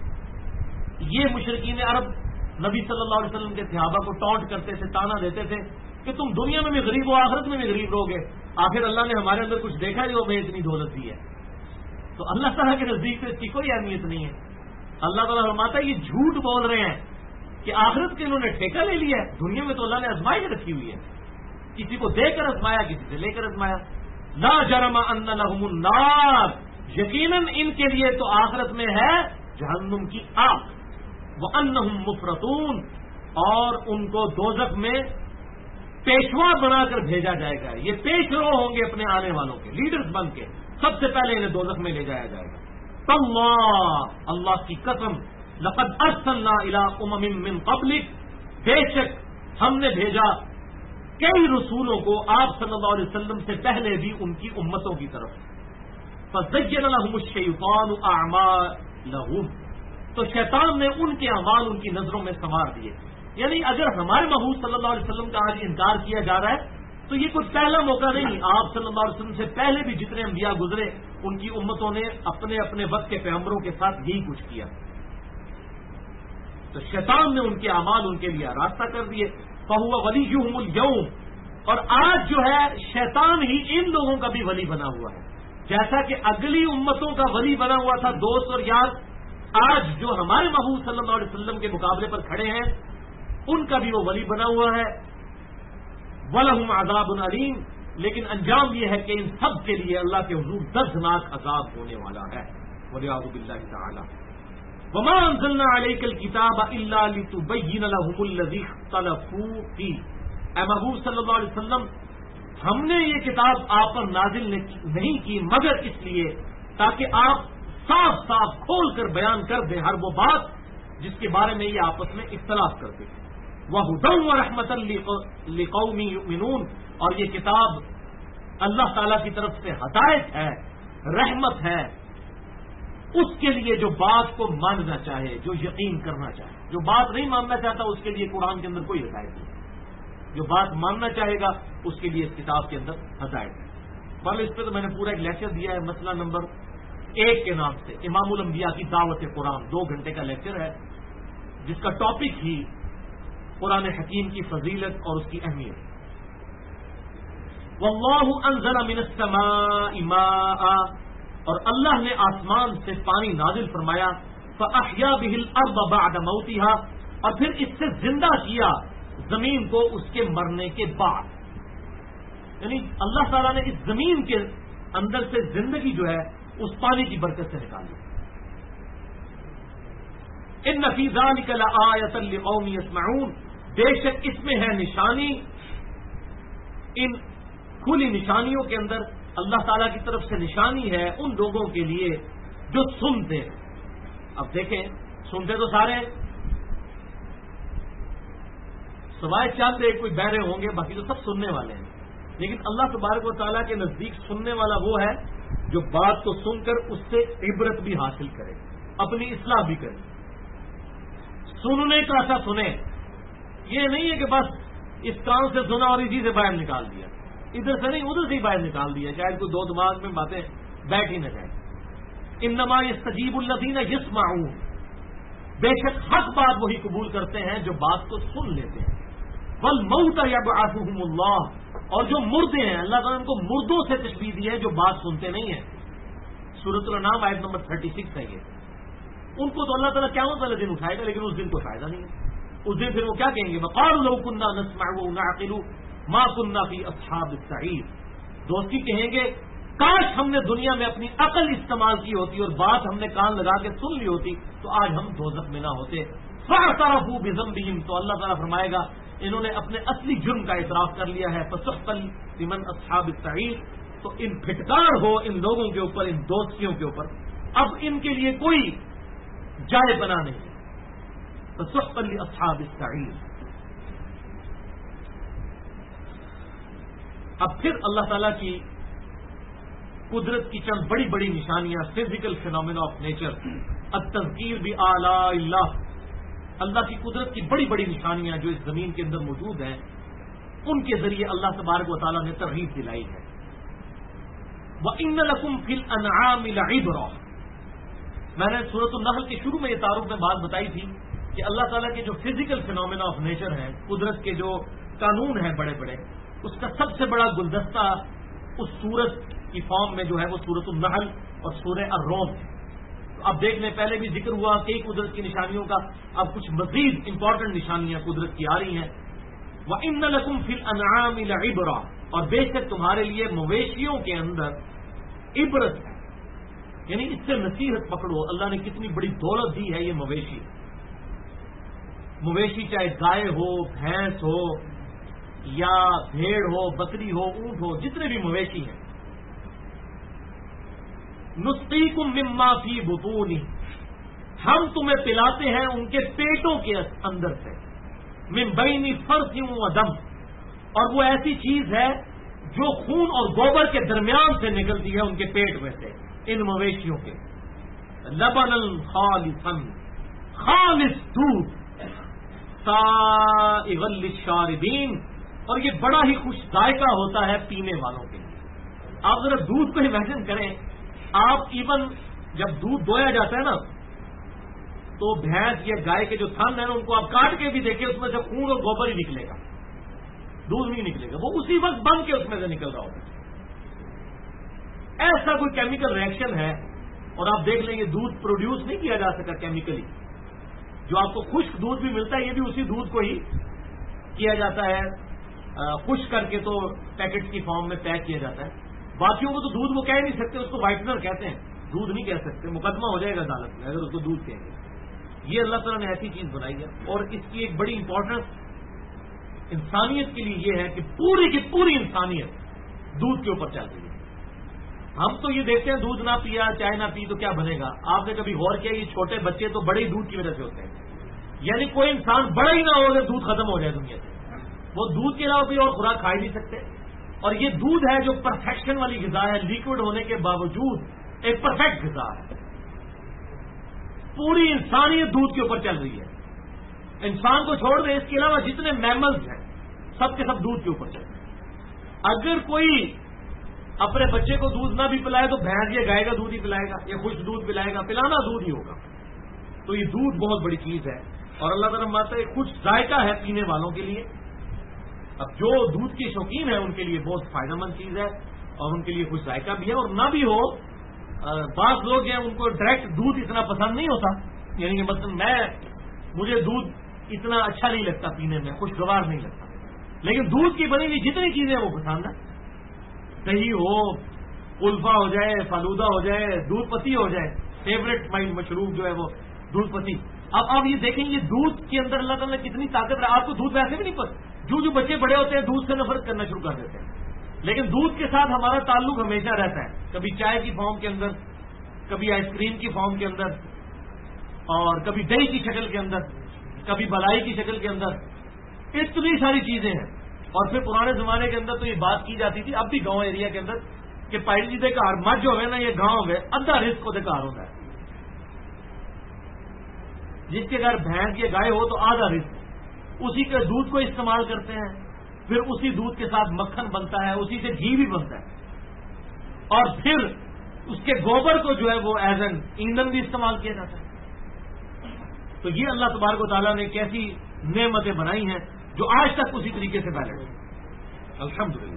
یہ مشرکین عرب نبی صلی اللہ علیہ وسلم کے صحابہ کو ٹونٹ کرتے تھے، تانا دیتے تھے کہ تم دنیا میں بھی غریب ہو، آخرت میں بھی غریب رہو گے، آخر اللہ نے ہمارے اندر کچھ دیکھا جو ہمیں اتنی دولت دی ہے۔ تو اللہ تعالیٰ کے نزدیک تو اس کی کوئی اہمیت نہیں ہے۔ اللہ تعالیٰ فرماتا ہے یہ جھوٹ بول رہے ہیں کہ آخرت کے انہوں نے ٹھیکہ لے لیا ہے، دنیا میں تو اللہ نے آزمائش رکھی ہوئی ہے، کسی کو دے کر آزمایا، کسی سے لے کر آزمایا۔ لا جرم ان لهم النار، یقیناً ان کے لیے تو آخرت میں ہے جہنم کی آگ، وانہم مفرطون، اور ان کو دوزخ میں پیشوا بنا کر بھیجا جائے گا۔ یہ پیش رو ہوں گے اپنے آنے والوں کے، لیڈرز بن کے، سب سے پہلے انہیں دوزخ میں لے جایا جائے گا۔ تاللہ، اللہ کی قسم، لقد ارسلنا الی امم من قبلک، بے شک ہم نے بھیجا کئی رسولوں کو آپ صلی اللہ علیہ وسلم سے پہلے بھی ان کی امتوں کی طرف۔ فَزَيَّنَ لَهُمُ الشَّيْطَانُ أَعْمَالَهُمْ، تو شیطان نے ان کے اعمال ان کی نظروں میں سنوار دیے۔ یعنی اگر ہمارے محبوب صلی اللہ علیہ وسلم کا آج انکار کیا جا رہا ہے تو یہ کوئی پہلا موقع نہیں، آپ صلی اللہ علیہ وسلم سے پہلے بھی جتنے انبیاء گزرے ان کی امتوں نے اپنے اپنے وقت کے پیغمبروں کے ساتھ یہی کچھ کیا۔ تو شیطان نے ان کے اعمال ان کے لیے راستہ کر دیے۔ فَهُوَ وَلِيُّهُمُ الْيَوْمَ، اور آج جو ہے شیطان ہی ان لوگوں کا بھی ولی بنا ہوا ہے، جیسا کہ اگلی امتوں کا ولی بنا ہوا تھا دوست اور یار، آج جو ہمارے محبوب صلی اللہ علیہ وسلم کے مقابلے پر کھڑے ہیں ان کا بھی وہ ولی بنا ہوا ہے۔ وَلَهُمْ عَذَابٌ عَلِيمٌ، لیکن انجام یہ ہے کہ ان سب کے لیے اللہ کے حضور دردناک عذاب ہونے والا ہے۔ وَلِعَوْذُ بِاللَّهِ تَعَالَى وَمَا أَنزَلْنَا عَلَيْكَ الْكِتَابَ إِلَّا لِتُبَيِّنَ لَهُمُ الَّذِي اخْتَلَفُوا فِيهِ، اے محبوب صلی اللہ علیہ وسلم، ہم نے یہ کتاب آپ پر نازل نہیں کی مگر اس لیے تاکہ آپ صاف صاف کھول کر بیان کر دیں ہر وہ بات جس کے بارے میں یہ آپس میں اختلاف کرتے تھے۔ وَهُدًى وَرَحْمَةً لِقَوْمٍ يُؤْمِنُونَ، اور یہ کتاب اللہ تعالی کی طرف سے ہدایت ہے، رحمت ہے اس کے لیے جو بات کو ماننا چاہے، جو یقین کرنا چاہے۔ جو بات نہیں ماننا چاہتا اس کے لیے قرآن کے اندر کوئی ہدایت نہیں، جو بات ماننا چاہے گا اس کے لیے اس کتاب کے اندر ہدایت ہے۔ بل اس پہ تو میں نے پورا ایک لیکچر دیا ہے، مسئلہ نمبر 1 کے نام سے، امام الانبیاء کی دعوت قرآن، 2 گھنٹے کا لیکچر ہے جس کا ٹاپک ہی قرآن حکیم کی فضیلت اور اس کی اہمیت۔ واللہ انزل من السماء ماء، اور اللہ نے آسمان سے پانی نازل فرمایا، فاحیا به الارض بعد موتها، اور پھر اس سے زندہ کیا زمین کو اس کے مرنے کے بعد۔ یعنی اللہ تعالیٰ نے اس زمین کے اندر سے زندگی جو ہے اس پانی کی برکت سے نکالی۔ ان فی ذلک لآیۃ لقوم یسمعون، بے شک اس میں ہے نشانی، ان کھلی نشانیوں کے اندر اللہ تعالیٰ کی طرف سے نشانی ہے ان لوگوں کے لیے جو سنتے ہیں۔ اب دیکھیں، سنتے تو سارے ہیں، سوائے چاند ایک کوئی بہرے ہوں گے، باقی تو سب سننے والے ہیں، لیکن اللہ تبارک و تعالیٰ کے نزدیک سننے والا وہ ہے جو بات کو سن کر اس سے عبرت بھی حاصل کرے، اپنی اصلاح بھی کرے۔ سننے کا سا سنے، یہ نہیں ہے کہ بس اس کان سے سنا اور اسی سے باہر نکال دیا، ادھر سے نہیں ادھر سے ہی باہر نکال دیا، شاید کوئی دو دماغ میں باتیں بیٹھ ہی نہ جائیں۔ انما یستجیب الذین یسمعون، بے شک حق بات وہی قبول کرتے ہیں جو بات کو سن لیتے ہیں۔ والموت یبعثهم اللہ، اور جو مردے ہیں اللہ تعالیٰ نے ان کو مردوں سے تشبیہ دی ہے جو بات سنتے نہیں ہیں۔ سورۃ الانعام آیت نمبر 36 ہے یہ۔ ان کو تو اللہ تعالیٰ قیامت والے دن اٹھائے گا، لیکن اس دن کو فائدہ نہیں ہے۔ اس دن پھر وہ کیا کہیں گے؟ وقالوا لو كنا نسمع ونعقل ما كنا في اصحاب السعیر، دوستی کہیں گے کاش ہم نے دنیا میں اپنی عقل استعمال کی ہوتی اور بات ہم نے کان لگا کے سن لی ہوتی تو آج ہم دوزخ میں نہ ہوتے۔ فاعترفوا بذنبهم، تو اللہ تعالیٰ فرمائے گا انہوں نے اپنے اصلی جرم کا اعتراف کر لیا ہے۔ فسحقا لمن اصحاب السعیر، تو ان پھٹکار ہو ان لوگوں کے اوپر، ان دوستیوں کے اوپر، اب ان کے لیے کوئی جائے بنا نہیں۔ فسحقا لاصحاب السعیر۔ اب پھر اللہ تعالیٰ کی قدرت کی چند بڑی بڑی نشانیاں، فزیکل فینومینا آف نیچر، التذکیر بآلاء اللہ، اللہ کی قدرت کی بڑی بڑی نشانیاں جو اس زمین کے اندر موجود ہیں، ان کے ذریعے اللہ تبارک و تعالیٰ نے ترغیب دلائی ہے۔ وَإِنَّ لَكُمْ فِي الْأَنْعَامِ لَعِبْرَةً، میں نے سورۃ النحل کے شروع میں یہ تعارف میں بات بتائی تھی کہ اللہ تعالیٰ کے جو فزیکل فینومینا آف نیچر ہیں، قدرت کے جو قانون ہیں بڑے بڑے، اس کا سب سے بڑا گلدستہ اس سورت کی فارم میں جو ہے وہ سورۃ النحل اور سورہ الروم ہے۔ اب دیکھ لیں، پہلے بھی ذکر ہوا کئی قدرت کی نشانیوں کا، اب کچھ مزید امپورٹنٹ نشانیاں قدرت کی آ رہی ہیں۔ وَإِنَّ لَكُمْ فِي الْأَنْعَامِ لَعِبْرَةً، اور بے شک تمہارے لیے مویشیوں کے اندر عبرت ہے، یعنی اس سے نصیحت پکڑو، اللہ نے کتنی بڑی دولت دی ہے یہ مویشی۔ مویشی چاہے گائے ہو، بھینس ہو یا بھیڑ ہو، بکری ہو، اونٹ ہو، جتنے بھی مویشی ہیں، نسقیکم مما فی بطونہ، ہم تمہیں پلاتے ہیں ان کے پیٹوں کے اندر سے، من بین فرث و دم، اور وہ ایسی چیز ہے جو خون اور گوبر کے درمیان سے نکلتی ہے ان کے پیٹ میں سے، ان مویشیوں کے۔ لبنا خالصا، خالص دودھ، سائغا للشاربین، اور یہ بڑا ہی خوش ذائقہ ہوتا ہے پینے والوں کے لیے۔ آپ ذرا دودھ کو امیجن کریں، آپ ایون جب دودھ دویا جاتا ہے نا تو بھینس یا گائے کے جو تھن ہیں نا، ان کو آپ کاٹ کے بھی دیکھیں اس میں سے خون اور گوبر ہی نکلے گا، دودھ نہیں نکلے گا، وہ اسی وقت بن کے اس میں سے نکل رہا ہوگا۔ ایسا کوئی کیمیکل ریئیکشن ہے، اور آپ دیکھ لیں یہ دودھ پروڈیوس نہیں کیا جا سکا کیمیکلی، جو آپ کو خشک دودھ بھی ملتا ہے یہ بھی اسی دودھ کو ہی کیا جاتا ہے، خشک کر کے تو پیکٹ کی فارم میں پیک کیا جاتا ہے۔ باقیوں کو تو دودھ وہ کہہ نہیں سکتے، اس کو وائٹنر کہتے ہیں، دودھ نہیں کہہ سکتے، مقدمہ ہو جائے گا عدالت میں اگر اس کو دودھ کہیں گے۔ یہ اللہ تعالیٰ نے ایسی چیز بنائی ہے، اور اس کی ایک بڑی امپورٹنس انسانیت کے لیے یہ ہے کہ پوری کی پوری انسانیت دودھ کے اوپر چل رہی ہے۔ ہم تو یہ دیکھتے ہیں دودھ نہ پیا، چائے نہ پی تو کیا بنے گا۔ آپ نے کبھی غور کیا یہ چھوٹے بچے تو بڑے ہی دودھ کی وجہ سے ہوتے ہیں، یعنی کوئی انسان بڑا ہی نہ ہو اگر دودھ ختم ہو جائے دنیا سے، وہ دودھ کے علاوہ کوئی اور خوراک کھا ہی نہیں سکتے۔ اور یہ دودھ ہے جو پرفیکشن والی غذا ہے، لیکوڈ ہونے کے باوجود ایک پرفیکٹ غذا ہے۔ پوری انسانیت دودھ کے اوپر چل رہی ہے، انسان کو چھوڑ دیں، اس کے علاوہ جتنے میملز ہیں سب کے سب دودھ کے اوپر چل رہے ہیں۔ اگر کوئی اپنے بچے کو دودھ نہ بھی پلائے تو بھینس یا گائے کا دودھ ہی پلائے گا، یا خشک دودھ پلائے گا، پلانا دودھ ہی ہوگا۔ تو یہ دودھ بہت بڑی چیز ہے، اور اللہ تعالیٰ مانتا ہے کچھ ذائقہ ہے پینے والوں کے لیے۔ اب جو دودھ کے شوقین ہیں ان کے لیے بہت فائدہ مند چیز ہے، اور ان کے لیے کچھ ذائقہ بھی ہے، اور نہ بھی ہو بعض لوگ ہیں ان کو ڈائریکٹ دودھ اتنا پسند نہیں ہوتا، یعنی کہ مثلا مجھے دودھ اتنا اچھا نہیں لگتا پینے میں، خوشگوار نہیں لگتا، لیکن دودھ کی بنی ہوئی جتنی چیزیں وہ پسند ہیں، دہی ہو، کلفا ہو جائے، فالودہ ہو جائے، دودھ پتی ہو جائے، فیوریٹ مشروب جو ہے وہ دودھ پتی، اب آپ یہ دیکھیں یہ دودھ کے اندر اللہ تعالیٰ نے کتنی طاقت ہے. آپ کو دودھ ویسے بھی نہیں پسند. جو بچے بڑے ہوتے ہیں دودھ سے نفرت کرنا شروع کر دیتے ہیں، لیکن دودھ کے ساتھ ہمارا تعلق ہمیشہ رہتا ہے، کبھی چائے کی فارم کے اندر، کبھی آئس کریم کی فارم کے اندر، اور کبھی دہی کی شکل کے اندر، کبھی بلائی کی شکل کے اندر. اتنی ساری چیزیں ہیں. اور پھر پرانے زمانے کے اندر تو یہ بات کی جاتی تھی، اب بھی گاؤں ایریا کے اندر، کہ پائل جی دیکھار مجھ جو ہے نا یہ گاؤں میں ادھا رزق کو دیکھار ہوتا ہے. جس کے گھر بھینس یا گائے ہو تو آدھا رزق، اسی کے دودھ کو استعمال کرتے ہیں، پھر اسی دودھ کے ساتھ مکھن بنتا ہے، اسی سے گھی بھی بنتا ہے، اور پھر اس کے گوبر کو جو ہے وہ ایز این ایندھن بھی استعمال کیا جاتا ہے. تو یہ اللہ تبارک و تعالیٰ نے کیسی نعمتیں بنائی ہیں جو آج تک اسی طریقے سے پہلے الحمدللہ.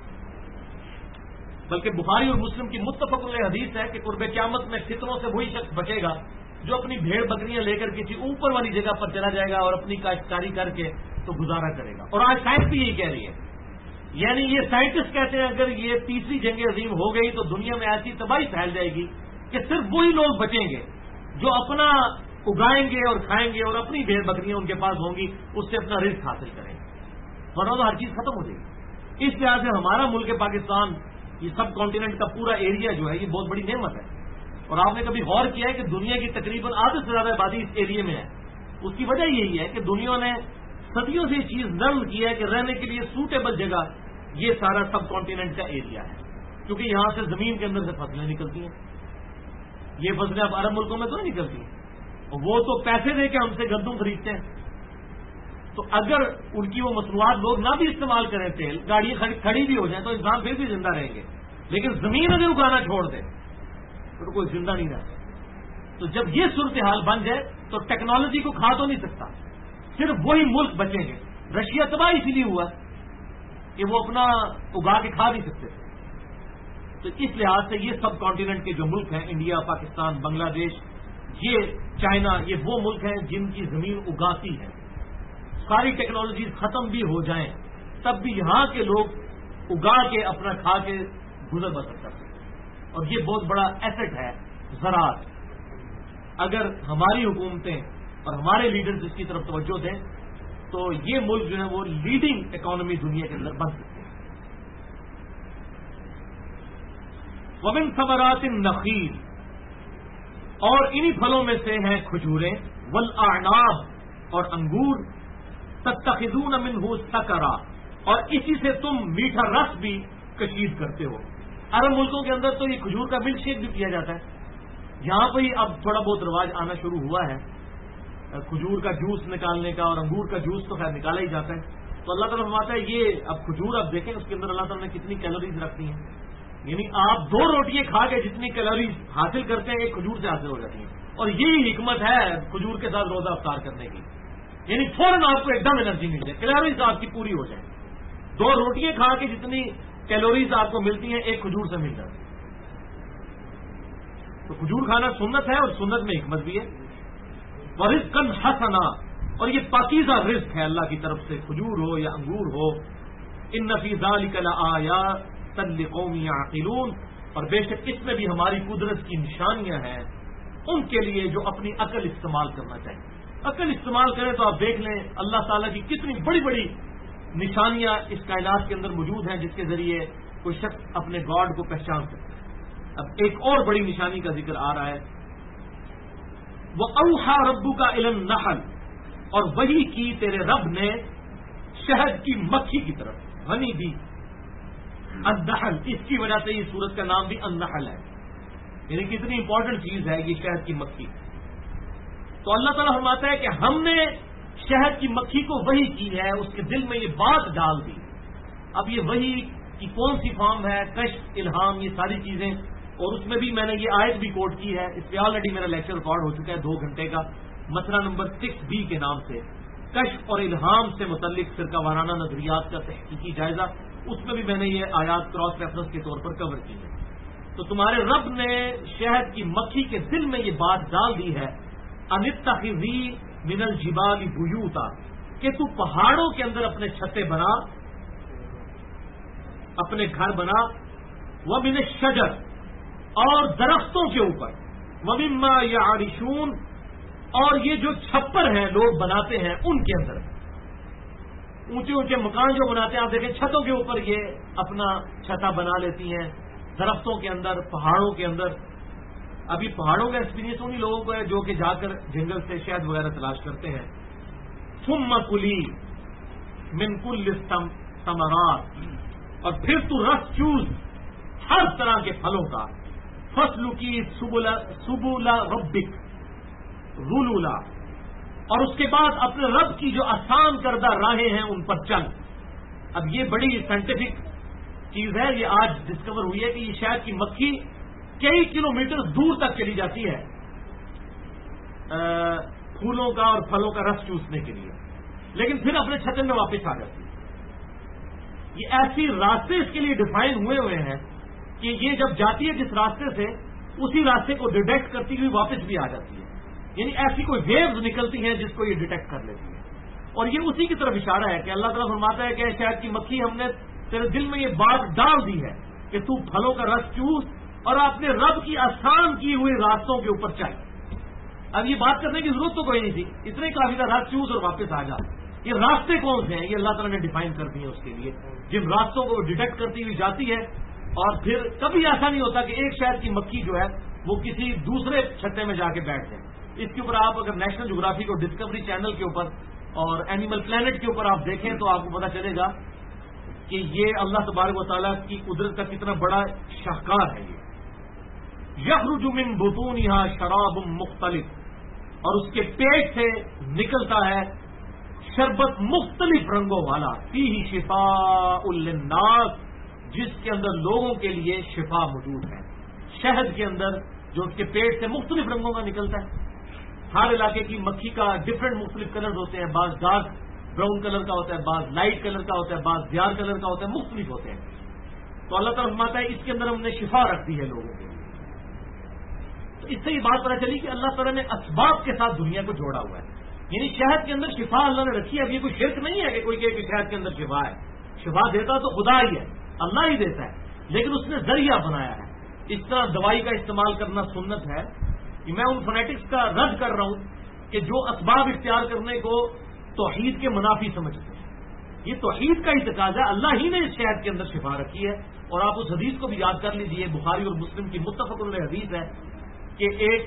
بلکہ بخاری اور مسلم کی متفق علیہ حدیث ہے کہ قرب قیامت میں فتنوں سے وہی شخص بچے گا جو اپنی بھیڑ بکریاں لے کر کسی اوپر والی جگہ پر چلا جائے گا اور اپنی کاشتکاری کر کے تو گزارا کرے گا. اور آج سائنس بھی یہی کہہ رہی ہے، یعنی یہ سائنٹسٹ کہتے ہیں اگر یہ تیسری جنگ عظیم ہو گئی تو دنیا میں ایسی تباہی پھیل جائے گی کہ صرف وہی لوگ بچیں گے جو اپنا اگائیں گے اور کھائیں گے اور اپنی بھیڑ بکریاں ان کے پاس ہوں گی، اس سے اپنا رزق حاصل کریں گے، ورنہ تو ہر چیز ختم ہو جائے گی. اس لحاظ سے ہمارا ملک پاکستان، یہ سب کانٹیننٹ کا پورا ایریا جو ہے یہ بہت بڑی نعمت ہے. اور آپ نے کبھی غور کیا ہے کہ دنیا کی تقریباً آدھے سے زیادہ آبادی اس ایریے میں ہے؟ اس کی وجہ یہی ہے کہ دنیا نے صدیوں سے یہ چیز نرم کی ہے کہ رہنے کے لیے سوٹیبل جگہ یہ سارا سب کانٹیننٹ کا ایریا ہے، کیونکہ یہاں سے زمین کے اندر سے فصلیں نکلتی ہیں. یہ فصلیں اب عرب ملکوں میں تو نہیں نکلتی، وہ تو پیسے دے کے ہم سے گندم خریدتے ہیں. تو اگر ان کی وہ مصنوعات لوگ نہ بھی استعمال کریں، تیل گاڑی کھڑی بھی ہو جائیں تو انسان پھر بھی زندہ رہیں گے، لیکن زمین اگر اگانا چھوڑ دیں تو کوئی زندہ نہیں رہتا. تو جب یہ صورتحال بن جائے تو ٹیکنالوجی کو کھا تو نہیں سکتا، صرف وہی ملک بچیں گے. رشیا تباہ اسی لیے ہوا کہ وہ اپنا اگا کے کھا نہیں سکتے تھے. تو اس لحاظ سے یہ سب کانٹیننٹ کے جو ملک ہیں، انڈیا، پاکستان، بنگلہ دیش، یہ چائنا، یہ وہ ملک ہیں جن کی زمین اگاتی ہے. ساری ٹیکنالوجیز ختم بھی ہو جائیں تب بھی یہاں کے لوگ اگا کے اپنا کھا کے گزر بسر کرتے ہیں. اور یہ بہت بڑا ایسٹ ہے زراعت. اگر ہماری حکومتیں اور ہمارے لیڈرز اس کی طرف توجہ دیں تو یہ ملک جو ہے وہ لیڈنگ اکانومی دنیا کے اندر بن سکتے ہیں. ومن ثمرات النخیل، اور انہی پھلوں میں سے ہیں کھجوریں، والاعناب، اور انگور، تتخذون منہ سکرا، اور اسی سے تم میٹھا رس بھی کشید کرتے ہو. عرب ملکوں کے اندر تو یہ کھجور کا ملک شیک بھی پیا جاتا ہے. یہاں پہ ہی اب تھوڑا بہت رواج آنا شروع ہوا ہے کھجور کا جوس نکالنے کا، اور انگور کا جوس تو خیر نکالا ہی جاتا ہے. تو اللہ تعالیٰ فرماتا ہے یہ اب کھجور آپ دیکھیں اس کے اندر اللہ تعالیٰ نے کتنی کیلوریز رکھتی ہیں. یعنی آپ 2 روٹیاں کھا کے جتنی کیلوریز حاصل کرتے ہیں ایک کھجور سے حاصل ہو جاتی ہیں. اور یہی حکمت ہے کھجور کے ساتھ روزہ افطار کرنے کی. یعنی فوراً آپ کو ایک دم انرجی مل جائے، کیلوریز آپ کی پوری ہو جائے. 2 روٹیاں کھا کے جتنی کیلوریز آپ کو ملتی ہیں ایک کھجور سے مل جاتی ہے. تو کھجور کھانا سنت ہے، اور سنت میں حکمت بھی ہے. ورزقا حسنا، اور یہ پاکیزہ رزق ہے اللہ کی طرف سے، کھجور ہو یا انگور ہو. ان فی ذلک لآیات لقوم یعقلون، اور بے شک اس میں بھی ہماری قدرت کی نشانیاں ہیں ان کے لیے جو اپنی عقل استعمال کرنا چاہیے. عقل استعمال کریں تو آپ دیکھ لیں اللہ تعالیٰ کی کتنی بڑی بڑی نشانیاں اس کائنات کے اندر موجود ہیں جس کے ذریعے کوئی شخص اپنے گاڈ کو پہچان سکتا ہے. اب ایک اور بڑی نشانی کا ذکر آ رہا ہے، وَأَوْحَى رَبُّكَ إِلَى النَّحْلِ، اور وحی کی تیرے رب نے شہد کی مکھی کی طرف، ہنی بھی النحل، اس کی وجہ سے یہ سورت کا نام بھی النحل ہے. یعنی کتنی امپورٹنٹ چیز ہے یہ شہد کی مکھی. تو اللہ تعالیٰ فرماتا ہے کہ ہم نے شہد کی مکھی کو وحی کی ہے، اس کے دل میں یہ بات ڈال دی. اب یہ وحی کی کون سی فارم ہے، کشف، الہام، یہ ساری چیزیں. اور اس میں بھی میں نے یہ آیت بھی کوٹ کی ہے، اس پہ آلریڈی میرا لیکچر ریکارڈ ہو چکا ہے 2 گھنٹے کا، مسئلہ نمبر 6B کے نام سے، کشف اور الہام سے متعلق فرقہ وارانہ نظریات کا تحقیقی جائزہ. اس میں بھی میں نے یہ آیات کراس ریفرنس کے طور پر کور کی ہے. تو تمہارے رب نے شہد کی مکھی کے دل میں یہ بات ڈال دی ہے، ان اتخذی من الجبال بیوتا، کہ تو پہاڑوں کے اندر اپنے چھتے بنا، اپنے گھر بنا، ومن الشجر، اور درختوں کے اوپر، ومما یعرشون، اور یہ جو چھپر ہیں لوگ بناتے ہیں ان کے اندر اونچے اونچے مکان جو بناتے ہیں، آپ دیکھیں چھتوں کے اوپر یہ اپنا چھتا بنا لیتی ہیں، درختوں کے اندر، پہاڑوں کے اندر. ابھی پہاڑوں کا ایکسپیرینس انہی لوگوں کو ہے جو کہ جا کر جنگل سے شہد وغیرہ تلاش کرتے ہیں. ثم کلی من کل ثمرات، اور پھر تو رس چوز ہر طرح کے پھلوں کا. فصل کی سبولا ربک رولولا، اور اس کے بعد اپنے رب کی جو آسان کردہ راہیں ہیں ان پر چل. اب یہ بڑی سائنٹیفک چیز ہے، یہ آج ڈسکور ہوئی ہے کہ یہ شہد کی مکھی کئی کلومیٹر دور تک چلی جاتی ہے پھولوں کا اور پھلوں کا رس چوسنے کے لیے، لیکن پھر اپنے چھتے میں واپس آ جاتی ہے. یہ ایسی راستے اس کے لیے ڈیفائن ہوئے ہیں کہ یہ جب جاتی ہے جس راستے سے، اسی راستے کو ڈیٹیکٹ کرتی ہوئی واپس بھی آ جاتی ہے. یعنی ایسی کوئی ویوز نکلتی ہیں جس کو یہ ڈیٹیکٹ کر لیتی ہے. اور یہ اسی کی طرف اشارہ ہے کہ اللہ تعالیٰ فرماتا ہے کہ شہد کی مکھی ہم نے تیرے دل میں یہ بات ڈال دی ہے کہ تو پھلوں کا رس چوس اور اپنے رب کی آسان کی ہوئی راستوں کے اوپر چل. اب یہ بات کرنے کی ضرورت تو کوئی نہیں تھی، اتنے کافی تھا رس چوس اور واپس آ جا. یہ راستے کون سے ہیں یہ اللہ تعالیٰ نے ڈیفائن کر دیے اس کے لیے، جن راستوں کو ڈیٹیکٹ کرتی ہوئی جاتی ہے. اور پھر کبھی ایسا نہیں ہوتا کہ ایک شہد کی مکھی جو ہے وہ کسی دوسرے چھتے میں جا کے بیٹھ جائے. اس کے اوپر آپ اگر نیشنل جغرافی کو ڈسکوری چینل کے اوپر اور اینیمل پلانٹ کے اوپر آپ دیکھیں تو آپ کو پتا چلے گا کہ یہ اللہ تبارک و تعالیٰ کی قدرت کا کتنا بڑا شاہکار ہے. یہ یخرج من بطونہا شراب مختلف، اور اس کے پیٹ سے نکلتا ہے شربت مختلف رنگوں والا. فیہ شفاء للناس، جس کے اندر لوگوں کے لیے شفا موجود ہے. شہد کے اندر جو اس کے پیٹ سے مختلف رنگوں کا نکلتا ہے. ہر علاقے کی مکھی کا ڈفرینٹ مختلف کلر ہوتے ہیں، بعض ڈارک براؤن کلر کا ہوتا ہے، بعض لائٹ کلر کا ہوتا ہے، بعض زیار کلر کا ہوتا ہے، مختلف ہوتے ہیں. تو اللہ تعالیٰ فرماتا ہے اس کے اندر ہم نے شفا رکھ دی ہے لوگوں کے لیے. تو اس سے یہ بات پتہ چلی کہ اللہ تعالیٰ نے اسباب کے ساتھ دنیا کو جوڑا ہوا ہے. یعنی شہد کے اندر شفا اللہ نے رکھی ہے. اب یہ کوئی شرک نہیں ہے کہ کوئی کہ شہد کے اندر شفا ہے. شفا دیتا تو خدا ہی ہے، اللہ ہی دیتا ہے، لیکن اس نے ذریعہ بنایا ہے. اس طرح دوائی کا استعمال کرنا سنت ہے. میں ان فنیٹکس کا رد کر رہا ہوں کہ جو اسباب اختیار کرنے کو توحید کے منافی سمجھتے ہیں. یہ توحید کا ہی تقاضا ہے. اللہ ہی نے اس شہد کے اندر شفا رکھی ہے. اور آپ اس حدیث کو بھی یاد کر لیجئے، بخاری اور مسلم کی متفق علیہ حدیث ہے کہ ایک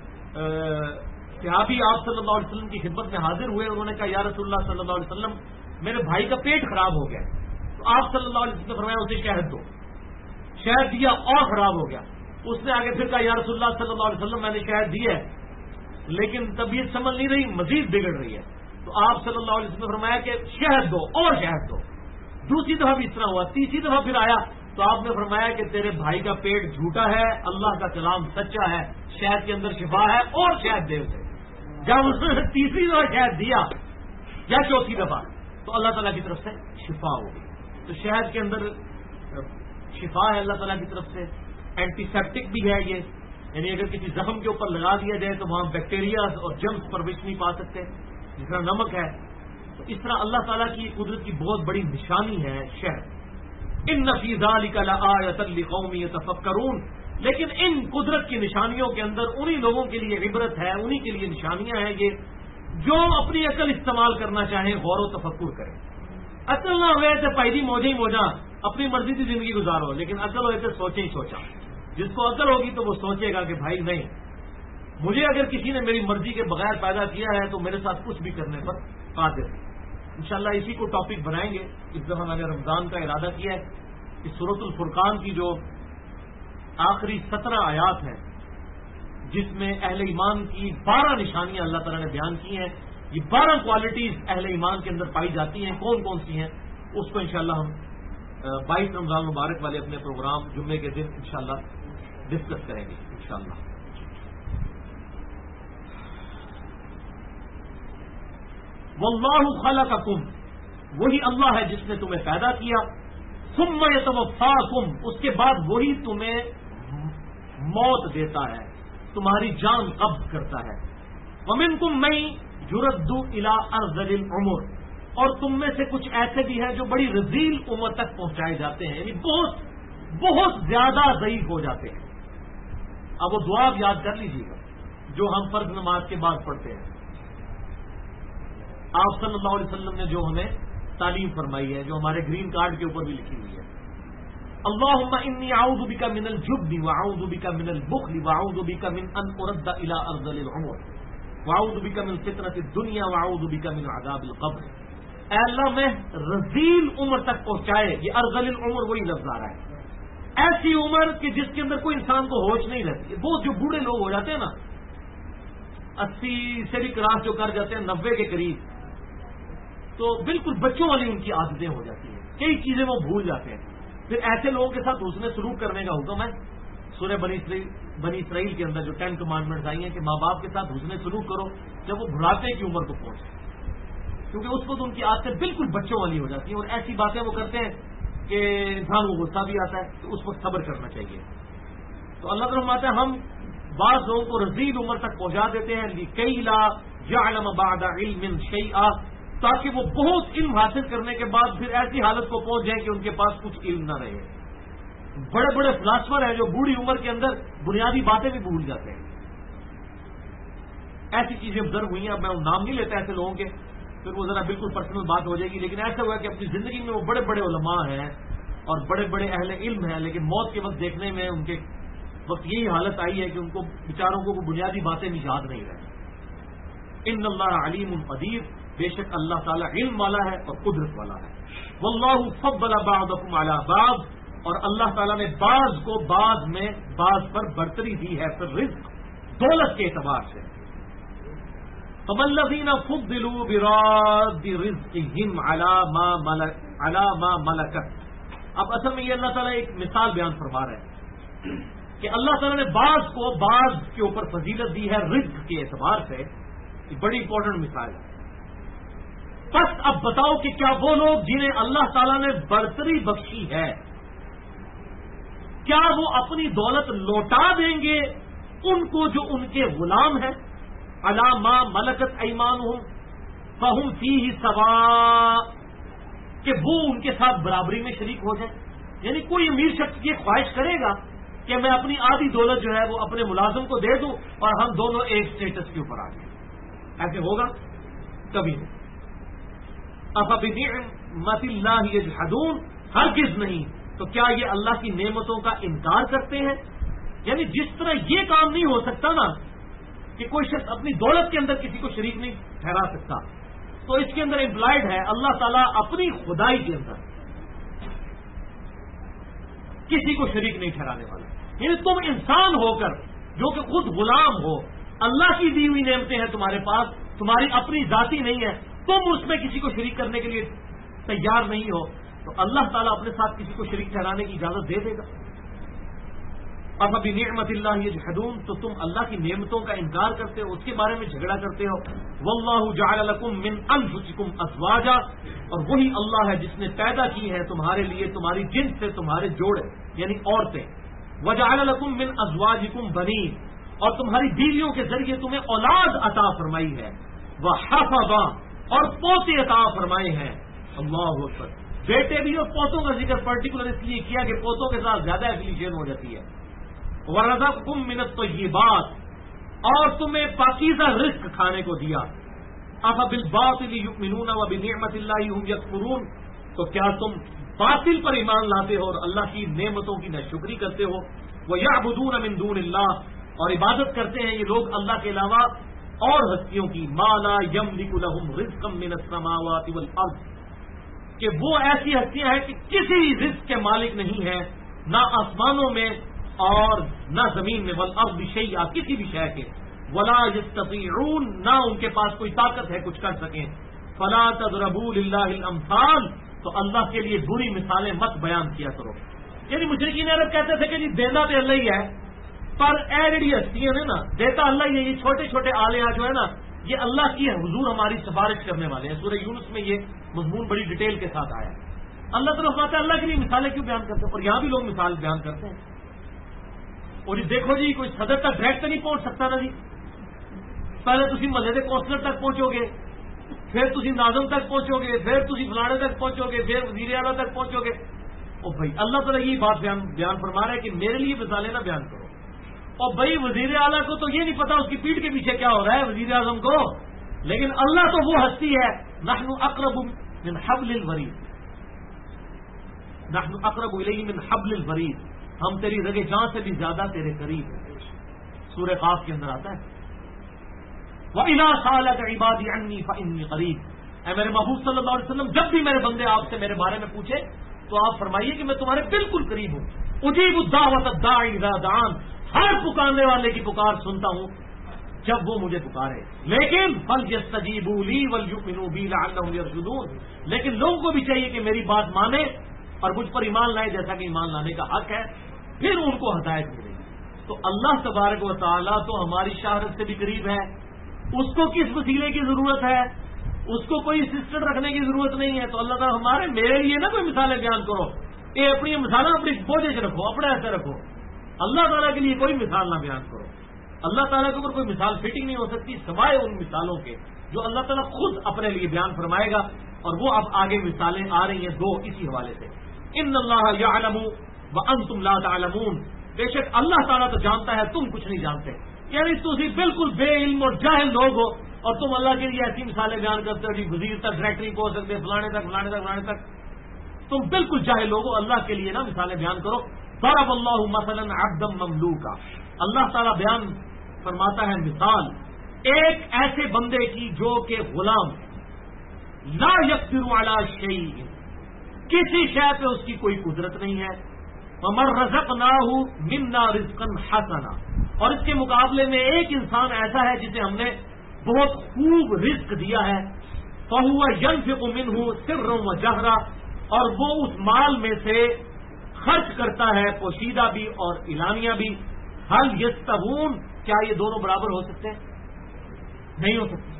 صحابی آپ صلی اللہ علیہ وسلم کی خدمت میں حاضر ہوئے. انہوں نے کہا یا رسول اللہ صلی اللہ علیہ وسلم، میرے بھائی کا پیٹ خراب ہو گیا. تو آپ صلی اللہ علیہ وسلم نے فرمایا اسے شہد دو. شہد دیا اور خراب ہو گیا. اس نے آگے پھر کہا یا رسول اللہ صلی اللہ علیہ وسلم، میں نے شہد دی ہے لیکن طبیعت سنبھل نہیں رہی، مزید بگڑ رہی ہے. تو آپ صلی اللہ علیہ وسلم نے فرمایا کہ شہد دو اور شہد دو. دوسری دفعہ بھی اس طرح ہوا. تیسری دفعہ پھر آیا تو آپ نے فرمایا کہ تیرے بھائی کا پیٹ جھوٹا ہے، اللہ کا کلام سچا ہے، شہد کے اندر شفا ہے اور شہد دے اسے. جب اس نے تیسری دفعہ شہد دیا یا چوتھی دفعہ تو اللہ تعالیٰ کی طرف سے شفا ہو گئی. تو شہد کے اندر شفا ہے اللہ تعالیٰ کی طرف سے. اینٹی سیپٹک بھی ہے یہ، یعنی اگر کسی زخم کے اوپر لگا دیا جائے تو وہاں بیکٹیریاز اور جرمز پروش نہیں پا سکتے، جس طرح نمک ہے. تو اس طرح اللہ تعالیٰ کی قدرت کی بہت بڑی نشانی ہے شہد. ان فی ذلک لآیۃ لقوم یتفکرون، لیکن ان قدرت کی نشانیوں کے اندر انہی لوگوں کے لیے عبرت ہے، انہی کے لیے نشانیاں ہیں یہ جو اپنی عقل استعمال کرنا چاہیں، غور و تفکر کریں. عقل نہ ہوئے تو پیدی موجیں ہی موجاں اپنی مرضی کی زندگی گزارو، لیکن عقل ہوئے تو سوچیں ہی سوچا. جس کو عقل ہوگی تو وہ سوچے گا کہ بھائی نہیں، مجھے اگر کسی نے میری مرضی کے بغیر پیدا کیا ہے تو میرے ساتھ کچھ بھی کرنے پر قادر ہے. انشاءاللہ اسی کو ٹاپک بنائیں گے. اس دفعہ میں نے رمضان کا ارادہ کیا ہے کہ سورۃ الفرقان کی جو آخری 17 آیات ہیں جس میں اہل ایمان کی 12 نشانیاں اللہ تعالیٰ نے بیان کی ہیں، یہ 12 کوالٹیز اہل ایمان کے اندر پائی جاتی ہیں. کون کون سی ہیں اس کو انشاءاللہ ہم 22 رمضان مبارک والے اپنے پروگرام جمعے کے دن انشاءاللہ ڈسکس کریں گے انشاءاللہ. واللہ خلقکم، وہی اللہ ہے جس نے تمہیں پیدا کیا. ثم یتوفاکم، اس کے بعد وہی تمہیں موت دیتا ہے، تمہاری جان قبض کرتا ہے. ومنکم من یرد الی ارذل العمر، اور تم میں سے کچھ ایسے بھی ہیں جو بڑی رذیل عمر تک پہنچائے جاتے ہیں، یعنی بہت بہت زیادہ ضعیف ہو جاتے ہیں. اب وہ دعا آپ یاد کر لیجیے گا، جو ہم فرض نماز کے بعد پڑھتے ہیں. آپ صلی اللہ علیہ وسلم نے جو ہمیں تعلیم فرمائی ہے، جو ہمارے گرین کارڈ کے اوپر بھی لکھی ہوئی ہے، اللہم انی اعوذ بک من الجبن واعوذ بک من البخل واعوذ بک من ان ارد الى ارذل العمر واعوذ بک من فتنۃ الدنیا واعوذ بک من عذاب القبر. اے اللہ میں رذیل عمر تک پہنچائے، یہ ارذل العمر وہی لفظ آ رہا ہے، ایسی عمر کہ جس کے اندر کوئی انسان کو ہوش نہیں رہتی. وہ جو بوڑھے لوگ ہو جاتے ہیں نا، 80 سے بھی کراس جو کر جاتے ہیں 90 کے قریب، تو بالکل بچوں والی ان کی عادتیں ہو جاتی ہیں، کئی چیزیں وہ بھول جاتے ہیں. پھر ایسے لوگوں کے ساتھ حسن سلوک کرنے کا حکم ہے. سورہ بنی اسرائیل کے اندر جو 10 کمانڈمنٹس آئی ہیں کہ ماں باپ کے ساتھ حسن سلوک کرو جب وہ بڑھاپے کی عمر کو پہنچے، کیونکہ اس وقت ان کی عادتیں بالکل بچوں والی ہو جاتی ہیں اور ایسی باتیں وہ کرتے ہیں کہ انسان کو غصہ بھی آتا ہے، تو اس وقت صبر کرنا چاہیے. تو اللہ تعالیٰ فرماتا ہے ہم بعض لوگوں کو رذیل عمر تک پہنچا دیتے ہیں لِكَيْ لَا يَعْلَمَ بَعْدَ عِلْمٍ شَيْئًا، تاکہ وہ بہت علم حاصل کرنے کے بعد پھر ایسی حالت کو پہنچ جائیں کہ ان کے پاس کچھ علم نہ رہے. بڑے بڑے فلاسفر ہیں جو بوڑھی عمر کے اندر بنیادی باتیں بھی بھول جاتے ہیں. ایسی چیزیں observe ہوئی ہیں. اب میں نام نہیں لیتا ایسے لوگوں کے، پھر وہ ذرا بالکل پرسنل بات ہو جائے گی، لیکن ایسا ہوا کہ اپنی زندگی میں وہ بڑے بڑے علماء ہیں اور بڑے بڑے اہل علم ہیں، لیکن موت کے وقت دیکھنے میں ان کے وقت یہی حالت آئی ہے کہ ان کو بیچاروں کو بنیادی باتیں بھی یاد نہیں رہتی. ان اللہ علیم قدیر، بے شک اللہ تعالیٰ علم والا ہے اور قدرت والا ہے. واللہ فضل بعضکم علی بعض، اور اللہ تعالیٰ نے بعض کو بعض میں بعض پر برتری دی ہے پھر رزق دولت کے اعتبار سے. فالذین فضلوا براد رزقهم علی ما ملکت. اب اصل میں یہ اللہ تعالیٰ ایک مثال بیان فرما رہے ہیں کہ اللہ تعالیٰ نے بعض کو بعض کے اوپر فضیلت دی ہے رزق کے اعتبار سے. یہ بڑی امپورٹنٹ مثال ہے. بس اب بتاؤ کہ کیا وہ لوگ جنہیں اللہ تعالیٰ نے برتری بخشی ہے، کیا وہ اپنی دولت لوٹا دیں گے ان کو جو ان کے غلام ہیں؟ علی ما ملکت ایمانہم فہم فیہ سواء، کہ وہ ان کے ساتھ برابری میں شریک ہو جائیں. یعنی کوئی امیر شخص یہ خواہش کرے گا کہ میں اپنی آدھی دولت جو ہے وہ اپنے ملازم کو دے دوں اور ہم دونوں ایک سٹیٹس کے اوپر آ جائیں؟ ایسے ہوگا کبھی نہیں. افبنعمت اللہ یجحدون، ہرگز نہیں. تو کیا یہ اللہ کی نعمتوں کا انکار کرتے ہیں؟ یعنی جس طرح یہ کام نہیں ہو سکتا نا کہ کوئی شخص اپنی دولت کے اندر کسی کو شریک نہیں ٹھہرا سکتا، تو اس کے اندر امپلائڈ ہے اللہ تعالیٰ اپنی خدائی کے اندر کسی کو شریک نہیں ٹھہرانے والا. یعنی تم انسان ہو کر جو کہ خود غلام ہو، اللہ کی دی ہوئی نعمتیں ہیں تمہارے پاس، تمہاری اپنی ذاتی نہیں ہے، تم اس میں کسی کو شریک کرنے کے لیے تیار نہیں ہو، تو اللہ تعالیٰ اپنے ساتھ کسی کو شریک ٹھہرانے کی اجازت دے دے گا. اب ابھی نعمت اللہ یجحدون، تو تم اللہ کی نعمتوں کا انکار کرتے ہو، اس کے بارے میں جھگڑا کرتے ہو. واللہ جعل لکم من انفسکم ازواجا، اور وہی اللہ ہے جس نے پیدا کی ہے تمہارے لیے تمہاری جنس سے تمہارے جوڑے یعنی عورتیں. وجعل لکم من ازواجکم بنین، اور تمہاری بیویوں کے ذریعے تمہیں اولاد عطا فرمائی ہے. وحفظا، اور پوتے عطا فرمائے ہیں. اللہ اکبر. بیٹے بھی اور پوتوں کا ذکر پرٹیکولر اس لیے کیا کہ پوتوں کے ساتھ زیادہ ایفیلیشن ہو جاتی ہے. وَرَزَقْكُم مِّنَ الطَّيِّبَاتِ، اور تمہیں پاکیزہ رزق کھانے کو دیا. أَفَبِالْبَاطِلِ يُؤْمِنُونَ وَبِنِعْمَةِ اللَّهِ هُمْ يَكْفُرُونَ، تو کیا تم باطل پر ایمان لاتے ہو اور اللہ کی نعمتوں کی ناشکری کرتے ہو. وَيَعْبُدُونَ مِن دُونِ اللَّهِ، اور عبادت کرتے ہیں یہ لوگ اللہ کے علاوہ اور ہستیوں کی. مَا لَا يَمْلِكُ لَهُمْ رِزْقًا مِّنَ السَّمَاوَاتِ وَالْأَرْضِ، کہ وہ ایسی ہستیاں ہیں کہ کسی رزق کے مالک نہیں ہیں، نہ آسمانوں میں اور نہ زمین میں. والارض شیئا، کسی بھی شے کے. ولا یستطیعون، نہ ان کے پاس کوئی طاقت ہے کچھ کر سکیں. فلا تضربوا للہ الامثال، تو اللہ کے لیے بری مثالیں مت بیان کیا کرو. یعنی مشرکین عرب کہتے تھے کہ جی دینا تو اللہ ہی ہے، پر اے ریڈی ہستیاں نے نا، دیتا اللہ ہی ہے. یہ چھوٹے چھوٹے آلیہ جو ہے نا، یہ اللہ کی حضور ہماری سفارش کرنے والے ہیں. سورہ یونس میں یہ مضمون بڑی ڈیٹیل کے ساتھ آیا. اللہ تعالیٰ فرماتا ہے اللہ کے لیے مثالیں کیوں بیان کرتے ہیں؟ اور یہاں بھی لوگ مثال بیان کرتے ہیں. اور یہ دیکھو جی کوئی صدر تک ڈائریکٹ نہیں پہنچ سکتا نا جی. پہلے تھی محلے کے کونسلر تک پہنچو گے، پھر تھی ناظم تک پہنچو گے، پھر تھی فلانے تک پہنچو گے، پھر وزیر اعلیٰ تک پہنچو گے. او بھائی اللہ تعالیٰ یہ بات بیان فرما رہا ہے کہ میرے لیے مثالیں نہ بیان کرو. اور بھائی وزیر اعلیٰ کو تو یہ نہیں پتا اس کی پیٹھ کے پیچھے کیا ہو رہا ہے وزیر اعظم کو، لیکن اللہ تو وہ ہستی ہے نحن اقرب من حبل الورید، نحن اقرب الیہ من حبل الورید، ہم تیری رگ جان سے بھی زیادہ تیرے قریب ہیں، سورہ قاف کے اندر آتا ہے وَإِذَا سَأَلَكَ عِبَادِي عَنِّي فَإِنِّي قَرِيبٌ، اے میرے محبوب صلی اللہ علیہ وسلم جب بھی میرے بندے آپ سے میرے بارے میں پوچھے تو آپ فرمائیے کہ میں تمہارے بالکل قریب ہوں، اجیب الدعوۃ الداعی اذا دعان، ہر پکارنے والے کی پکار سنتا ہوں جب وہ مجھے پکارے، لیکن فَلْيَسْتَجِيبُوا لِي وَلْيُؤْمِنُوا بِي لَعَلَّهُمْ يَرْشُدُونَ، لیکن لوگوں کو بھی چاہیے کہ میری بات مانے اور مجھ پر ایمان لائے جیسا کہ ایمان لانے کا حق ہے، پھر ان کو ہدایت ملے گی۔ تو اللہ تبارک و تعالیٰ تو ہماری شہرت سے بھی قریب ہے، اس کو کس وسیلے کی ضرورت ہے، اس کو کوئی اسسٹنٹ رکھنے کی ضرورت نہیں ہے۔ تو اللہ تعالیٰ ہمارے میرے لیے نہ کوئی مثالیں بیان کرو، یہ اپنی مثالیں اپنی بوجھے سے رکھو، اپنے ایسے رکھو، اللہ تعالیٰ کے لیے کوئی مثال نہ بیان کرو۔ اللہ تعالیٰ کے اوپر کوئی مثال فٹنگ نہیں ہو سکتی سوائے ان مثالوں کے جو اللہ تعالیٰ خود اپنے لیے بیان فرمائے گا، اور وہ اب آگے مثالیں آ رہی ہیں دو اسی حوالے سے۔ ان اللہ یعلم وانتم لا تعلمون، بے شک اللہ تعالیٰ تو جانتا ہے تم کچھ نہیں جانتے، یعنی تم بالکل بے علم اور جاہل لوگ ہو اور تم اللہ کے لیے ایسی مثالیں بیان کرتے ہو جی وزیر تک ڈائریکٹری کو ہو سکتے فلانے تک فلانے تک فلانے تک، تم بالکل جاہل لوگ ہو، اللہ کے لیے نا مثالیں بیان کرو۔ ضرب اللہ مثلا عبدا مملوکا، اللہ تعالیٰ بیان فرماتا ہے مثال ایک ایسے بندے کی جو کہ غلام لا یقدر علی شیء، کسی شے پہ اس کی کوئی قدرت نہیں ہے، ومن رزقناہ منا رزقا حسنا، اور اس کے مقابلے میں ایک انسان ایسا ہے جسے ہم نے بہت خوب رزق دیا ہے، فہو ينفق منہ سرا وجہرا، اور وہ اس مال میں سے خرچ کرتا ہے پوشیدہ بھی اور اعلانیہ بھی، هل یستوون، کیا یہ دونوں برابر ہو سکتے ہیں؟ نہیں ہو سکتے۔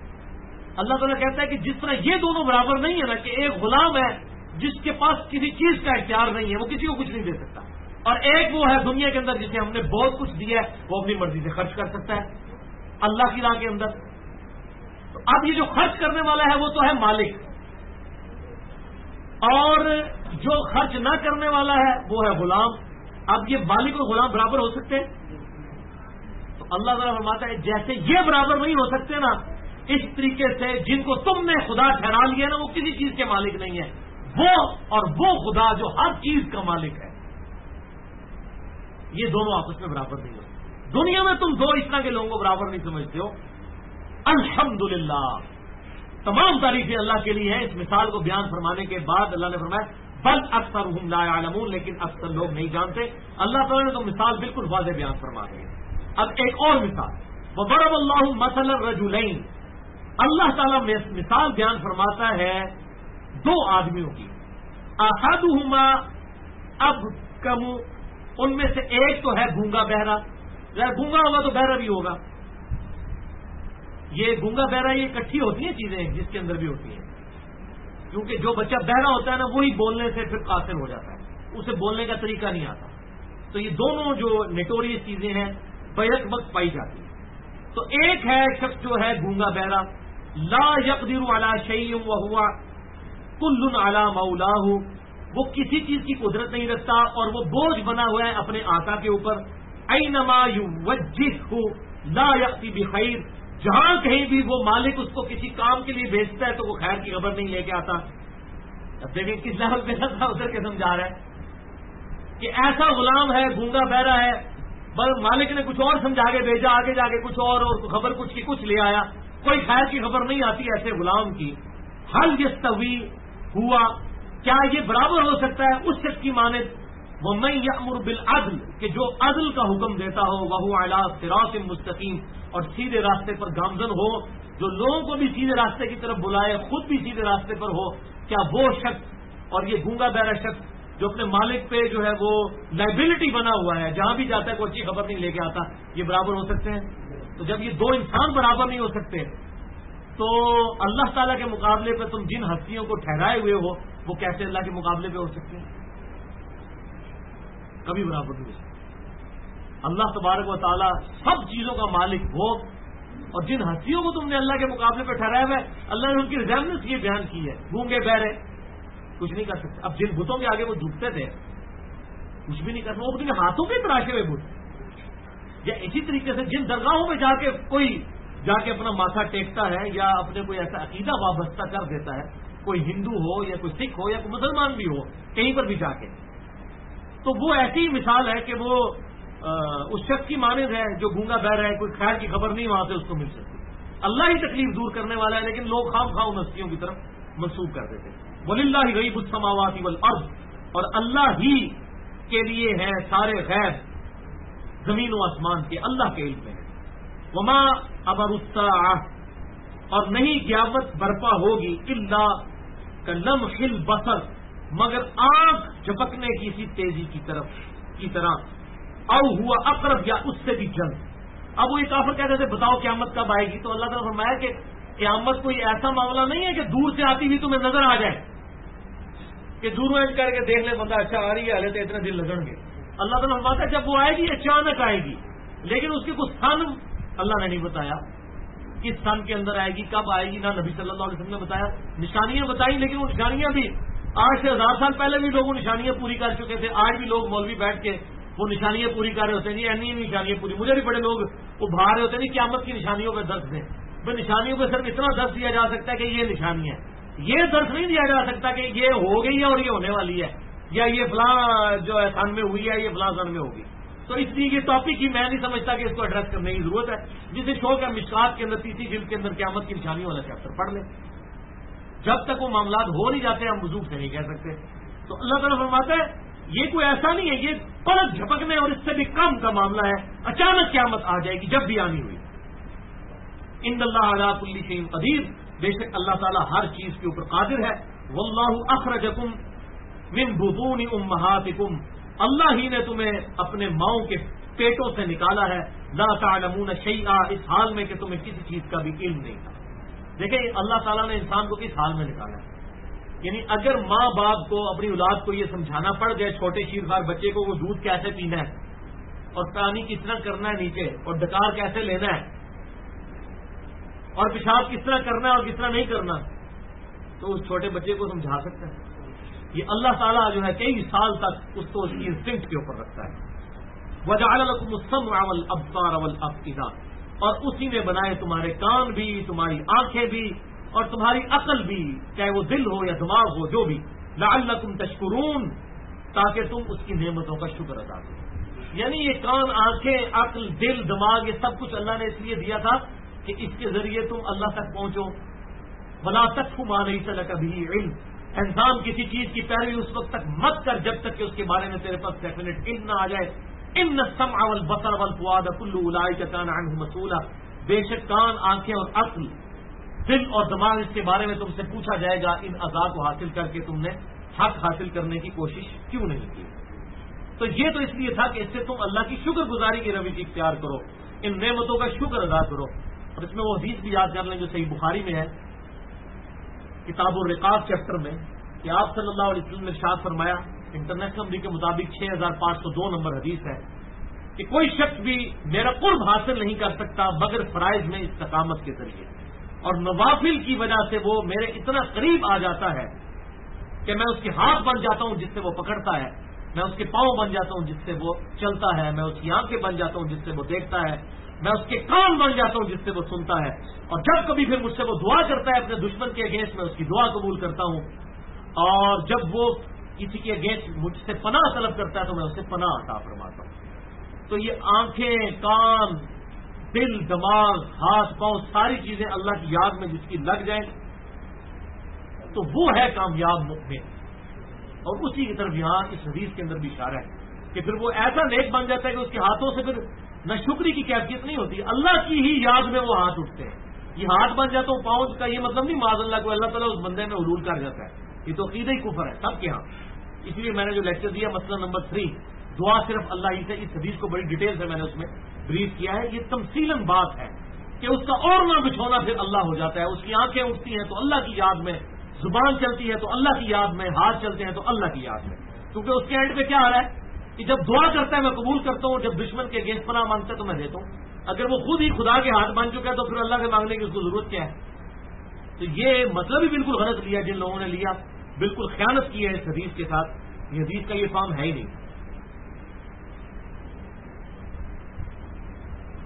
اللہ تعالیٰ کہتا ہے کہ جس طرح یہ دونوں برابر نہیں ہے نا، کہ ایک غلام ہے جس کے پاس کسی چیز کا اختیار نہیں ہے، وہ کسی کو کچھ نہیں دے سکتا، اور ایک وہ ہے دنیا کے اندر جسے ہم نے بہت کچھ دیا ہے، وہ اپنی مرضی سے خرچ کر سکتا ہے اللہ کی راہ کے اندر۔ تو اب یہ جو خرچ کرنے والا ہے وہ تو ہے مالک، اور جو خرچ نہ کرنے والا ہے وہ ہے غلام۔ اب یہ مالک اور غلام برابر ہو سکتے ہیں؟ تو اللہ تعالیٰ فرماتا ہے جیسے یہ برابر نہیں ہو سکتے نا، اس طریقے سے جن کو تم نے خدا ٹھہرا لیا نا وہ کسی چیز کے مالک نہیں ہے، وہ اور وہ خدا جو ہر چیز کا مالک ہے، یہ دونوں آپس میں برابر نہیں ہوتے۔ دنیا میں تم دو اس طرح کے لوگوں کو برابر نہیں سمجھتے ہو۔ الحمدللہ، تمام تعریفیں اللہ کے لیے ہیں۔ اس مثال کو بیان فرمانے کے بعد اللہ نے فرمایا بل اکثرهم لا يعلمون، لیکن اکثر لوگ نہیں جانتے۔ اللہ تعالیٰ نے تو مثال بالکل واضح بیان فرما دی ہے۔ اب ایک اور مثال، وضرب اللہ مثلا الرجلین، اللہ تعالیٰ مثال بیان فرماتا ہے دو آدمیوں کی، احدہما ابکم، ان میں سے ایک تو ہے گونگا بہرا، گونگا ہوگا تو بہرا بھی ہوگا، یہ گونگا بہرا یہ اکٹھی ہوتی ہیں چیزیں جس کے اندر بھی ہوتی ہیں، کیونکہ جو بچہ بہرا ہوتا ہے نا وہی بولنے سے پھر قاصر ہو جاتا ہے، اسے بولنے کا طریقہ نہیں آتا، تو یہ دونوں جو نیٹوریس چیزیں ہیں بیک وقت پائی جاتی ہیں۔ تو ایک ہے شخص جو ہے گونگا بہرا، لا یقدر علی شیء وہو کل علی مولاہ، وہ کسی چیز کی قدرت نہیں رکھتا اور وہ بوجھ بنا ہوا ہے اپنے آقا کے اوپر، اینما یوجہہ لا یأتی بخیر، جہاں کہیں بھی وہ مالک اس کو کسی کام کے لیے بھیجتا ہے تو وہ خیر کی خبر نہیں لے کے آتا۔ اب دیکھیں کس لیول پہ ادھر کے سمجھا رہا ہے کہ ایسا غلام ہے گونگا بہرا ہے، بس مالک نے کچھ اور سمجھا کے بھیجا، آگے جا کے کچھ اور خبر کچھ کی کچھ لے آیا، کوئی خیر کی خبر نہیں آتی ایسے غلام کی۔ حل یستوی ہوا، کیا یہ برابر ہو سکتا ہے اس شخص کی مانند وَمَن یأمر بالعدل، کہ جو عدل کا حکم دیتا ہو، وَهُوَ عَلَى صِرَاطٍ مستقیم، اور سیدھے راستے پر گامزن ہو، جو لوگوں کو بھی سیدھے راستے کی طرف بلائے، خود بھی سیدھے راستے پر ہو، کیا وہ شخص اور یہ گونگا بہرا شخص جو اپنے مالک پہ جو ہے وہ لائبلٹی بنا ہوا ہے، جہاں بھی جاتا ہے کوئی اچھی خبر نہیں لے کے آتا، یہ برابر ہو سکتے ہیں؟ تو جب یہ دو انسان برابر نہیں ہو سکتے تو اللہ تعالیٰ کے مقابلے پہ تم جن ہستیوں کو ٹھہرائے ہوئے ہو وہ کیسے اللہ کے مقابلے پہ ہو سکتے ہیں؟ کبھی برابر نہیں ہو سکتے۔ اللہ تبارک و تعالیٰ سب چیزوں کا مالک ہو، اور جن ہستیوں کو تم نے اللہ کے مقابلے پہ ٹھہرایا ہوا ہے اللہ نے ان کی ریزیمنس یہ بیان کی ہے، گونگے بہرے کچھ نہیں کر سکتے۔ اب جن بتوں کے آگے وہ جھکتے تھے کچھ بھی نہیں کر سکتے، وہ اپنے ہاتھوں پہ تراشے ہوئے بت، یا اسی طریقے سے جن درگاہوں میں جا کے اپنا ماتھا ٹیکتا ہے یا اپنے کوئی ایسا عقیدہ وابستہ کر دیتا ہے، کوئی ہندو ہو یا کوئی سکھ ہو یا کوئی مسلمان بھی ہو، کہیں پر بھی جا کے، تو وہ ایسی مثال ہے کہ وہ اس شخص کی مانند ہے جو گونگا بہ رہا ہے، کوئی خیر کی خبر نہیں وہاں سے اس کو مل سکتی۔ اللہ ہی تکلیف دور کرنے والا ہے، لیکن لوگ خام خواہ ہستیوں کی طرف منسوب کر دیتے ہیں۔ وَلِلَّهِ غَيْبُ السَّمَاوَاتِ وَالْأَرْضِ، اور اللہ ہی کے لیے ہے سارے غیب زمین و آسمان کے، اللہ کے علم میں ہے۔ وما امر الساعة، اور نہیں قیامت برپا ہوگی الا کلمح البصر، مگر آنکھ جھپکنے کی سی تیزی کی طرح، او ہوا اقرب، یا اس سے بھی جلد۔ اب وہ یہ کافر کہتے تھے بتاؤ قیامت کب آئے گی، تو اللہ تعالیٰ نے فرمایا کہ قیامت کوئی ایسا معاملہ نہیں ہے کہ دور سے آتی ہوئی تمہیں نظر آ جائے کہ دور میں کر کے دیکھ لیں بندہ اچھا آ رہی ہے، تو اتنے دن لگن گے۔ اللہ تعالیٰ فرماتا ہے جب وہ آئے گی اچانک آئے گی، لیکن اس کی کچھ سن اللہ نے نہیں بتایا، کس سن کے اندر آئے گی، کب آئے گی، نہ نبی صلی اللہ علیہ وسلم نے بتایا۔ نشانیاں بتائی، لیکن وہ نشانیاں بھی آج سے 1000 سال پہلے بھی لوگ وہ نشانیاں پوری کر چکے تھے، آج بھی لوگ مولوی بیٹھ کے وہ نشانیاں پوری کر رہے ہوتے ہیں، نہیں نشانیاں پوری، مجھے بھی بڑے لوگ ابھار رہے ہوتے ہیں نہیں قیامت کی نشانیوں پہ درس دیں، بھائی نشانیوں پہ صرف اتنا درس دیا جا سکتا ہے کہ یہ نشانی ہے، یہ درس نہیں دیا جا سکتا کہ یہ ہو گئی ہے اور یہ ہونے والی ہے، یا یہ فلاں جو ہے سن میں ہوئی ہے، یہ فلاں سن میں ہوگی۔ تو اس لیے یہ ٹاپک ہی میں نہیں سمجھتا کہ اس کو ایڈریس کرنے کی ضرورت ہے، جسے شوق ہے مشکات کے اندر 30 جلد کے اندر قیامت کی نشانیوں والا چیپٹر پڑھ لیں، جب تک وہ معاملات ہو نہیں جاتے ہم وضوح سے نہیں کہہ سکتے۔ تو اللہ تعالیٰ فرماتا ہے یہ کوئی ایسا نہیں ہے، یہ پلک جھپکنے اور اس سے بھی کم کا معاملہ ہے، اچانک قیامت آ جائے گی، جب بھی آنی ہوئی۔ ان اللہ علی کل شیء قدیر، بے شک اللہ تعالیٰ ہر چیز کے اوپر قادر ہے۔ واللہ اخرجکم من بطون امہاتکم، اللہ ہی نے تمہیں اپنے ماؤں کے پیٹوں سے نکالا ہے، لا تعلمون شیئا، اس حال میں کہ تمہیں کسی چیز کا بھی علم نہیں تھا۔ دیکھیں اللہ تعالیٰ نے انسان کو کس حال میں نکالا ہے، یعنی اگر ماں باپ کو اپنی اولاد کو یہ سمجھانا پڑ جائے، چھوٹے شیرخوار بچے کو وہ دودھ کیسے پینا ہے اور پانی کس طرح کرنا ہے نیچے، اور ڈکار کیسے لینا ہے، اور پیشاب کس طرح کرنا ہے اور کس طرح نہیں کرنا، تو اس چھوٹے بچے کو سمجھا سکتا ہے؟ یہ اللہ تعالیٰ جو ہے کئی سال تک اس کو اس کی انسٹنکٹ کے اوپر رکھتا ہے۔ وَجَعَلَ لَكُمُ السَّمْعَ وَالْأَبْصَارَ وَالْأَفْئِدَةَ، اور اسی نے بنائے تمہارے کان بھی، تمہاری آنکھیں بھی، اور تمہاری عقل بھی، چاہے وہ دل ہو یا دماغ ہو، جو بھی، لعلکم تشکرون، تاکہ تم اس کی نعمتوں کا شکر ادا کرو۔ یعنی یہ کان، آنکھیں، عقل، دل، دماغ، یہ سب کچھ اللہ نے اس لیے دیا تھا کہ اس کے ذریعے تم اللہ تک پہنچو۔ وَلَا تَقْفُ مَا لَيْسَ لَكَ بِهِ عِلْمٌ، انسان کسی چیز کی پیروی اس وقت تک مت کر جب تک کہ اس کے بارے میں تیرے پاس ڈیفینیٹ علم نہ آ جائے۔ ان السمع والبصر والفؤاد كل اولئک کان عنہ مسؤولا، بے شک کان، آنکھیں اور عقل، دل اور دماغ، اس کے بارے میں تم سے پوچھا جائے گا، ان اعضاء کو حاصل کر کے تم نے حق حاصل کرنے کی کوشش کیوں نہیں کی۔ تو یہ تو اس لیے تھا کہ اس سے تم اللہ کی شکر گزاری کی روش اختیار کرو، ان نعمتوں کا شکر ادا کرو۔ اور اس میں وہ حدیث بھی یاد کر لیں جو صحیح بخاری میں ہے، کتاب الرقاق چیپٹر میں، کہ آپ صلی اللہ علیہ وسلم نے ارشاد فرمایا، انٹرنیشنل نمبر کے مطابق 6502 نمبر حدیث ہے، کہ کوئی شخص بھی میرا قرب حاصل نہیں کر سکتا مگر فرائض میں استقامت کے ذریعے، اور نوافل کی وجہ سے وہ میرے اتنا قریب آ جاتا ہے کہ میں اس کے ہاتھ بن جاتا ہوں جس سے وہ پکڑتا ہے، میں اس کے پاؤں بن جاتا ہوں جس سے وہ چلتا ہے، میں اس کی آنکھیں بن جاتا ہوں جس سے وہ دیکھتا ہے، میں اس کے کان بن جاتا ہوں جس سے وہ سنتا ہے، اور جب کبھی پھر مجھ سے وہ دعا کرتا ہے اپنے دشمن کے اگینسٹ، میں اس کی دعا قبول کرتا ہوں، اور جب وہ کسی کے اگینسٹ مجھ سے پناہ طلب کرتا ہے تو میں اسے پناہ عطا فرماتا ہوں۔ تو یہ آنکھیں، کان، دل، دماغ، ہاتھ، پاؤں، ساری چیزیں اللہ کی یاد میں جس کی لگ جائیں تو وہ ہے کامیاب مؤمن۔ اور اسی کی طرف یہاں اس حدیث کے اندر بھی اشارہ ہے کہ پھر وہ ایسا نیک بن جاتا ہے کہ اس کے ہاتھوں سے پھر نہ شکری کی کیفیت نہیں ہوتی، اللہ کی ہی یاد میں وہ ہاتھ اٹھتے ہیں۔ یہ ہاتھ بن جاتا ہوں، پاؤں کا یہ مطلب نہیں معاذ اللہ کو اللہ تعالیٰ اس بندے میں حلول کر جاتا ہے، یہ تو عقیدہ ہی کفر ہے سب کے ہاں۔ اس لیے میں نے جو لیکچر دیا مسئلہ نمبر 3، دعا صرف اللہ ہی سے، اس حدیث کو بڑی ڈیٹیل سے میں نے اس میں بریف کیا ہے۔ یہ تمثیلاً بات ہے کہ اس کا اور نہ بچھونا پھر اللہ ہو جاتا ہے، اس کی آنکھیں اٹھتی ہیں تو اللہ کی یاد میں، زبان چلتی ہے تو اللہ کی یاد میں، ہاتھ چلتے ہیں تو اللہ کی یاد میں، کیونکہ اس کے اینڈ پہ کیا آ رہا ہے کہ جب دعا کرتا ہے میں قبول کرتا ہوں، جب دشمن کے اگینسٹ پناہ مانگتا ہے تو میں دیتا ہوں۔ اگر وہ خود ہی خدا کے ہاتھ بن چکا ہے تو پھر اللہ سے مانگنے کی اس کو ضرورت کیا ہے؟ تو یہ مطلب ہی بالکل غلط لیا جن لوگوں نے لیا، بالکل خیانت کی ہے اس حدیث کے ساتھ، یہ حدیث کا یہ فارم ہے ہی نہیں۔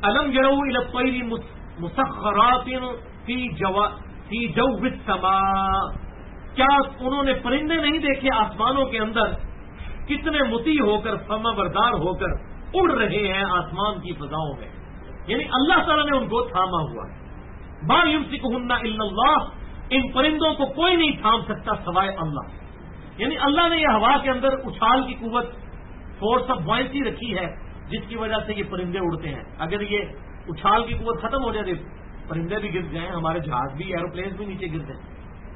الم یروا الی الطیر مسخرات فی جو السماء، کیا انہوں نے پرندے نہیں دیکھے آسمانوں کے اندر کتنے مطیع ہو کر فرما بردار ہو کر اڑ رہے ہیں آسمان کی فضاؤں میں؟ یعنی اللہ تعالیٰ نے ان کو تھاما ہوا ہے. ما یمسکہن الا اللہ، ان پرندوں کو کوئی نہیں تھام سکتا سوائے اللہ. یعنی اللہ نے یہ ہوا کے اندر اچھال کی قوت، فورس آف بوائنسی رکھی ہے جس کی وجہ سے یہ پرندے اڑتے ہیں. اگر یہ اچھال کی قوت ختم ہو جائے پرندے بھی گر جائیں، ہمارے جہاز بھی ایروپلین بھی نیچے گر جائیں.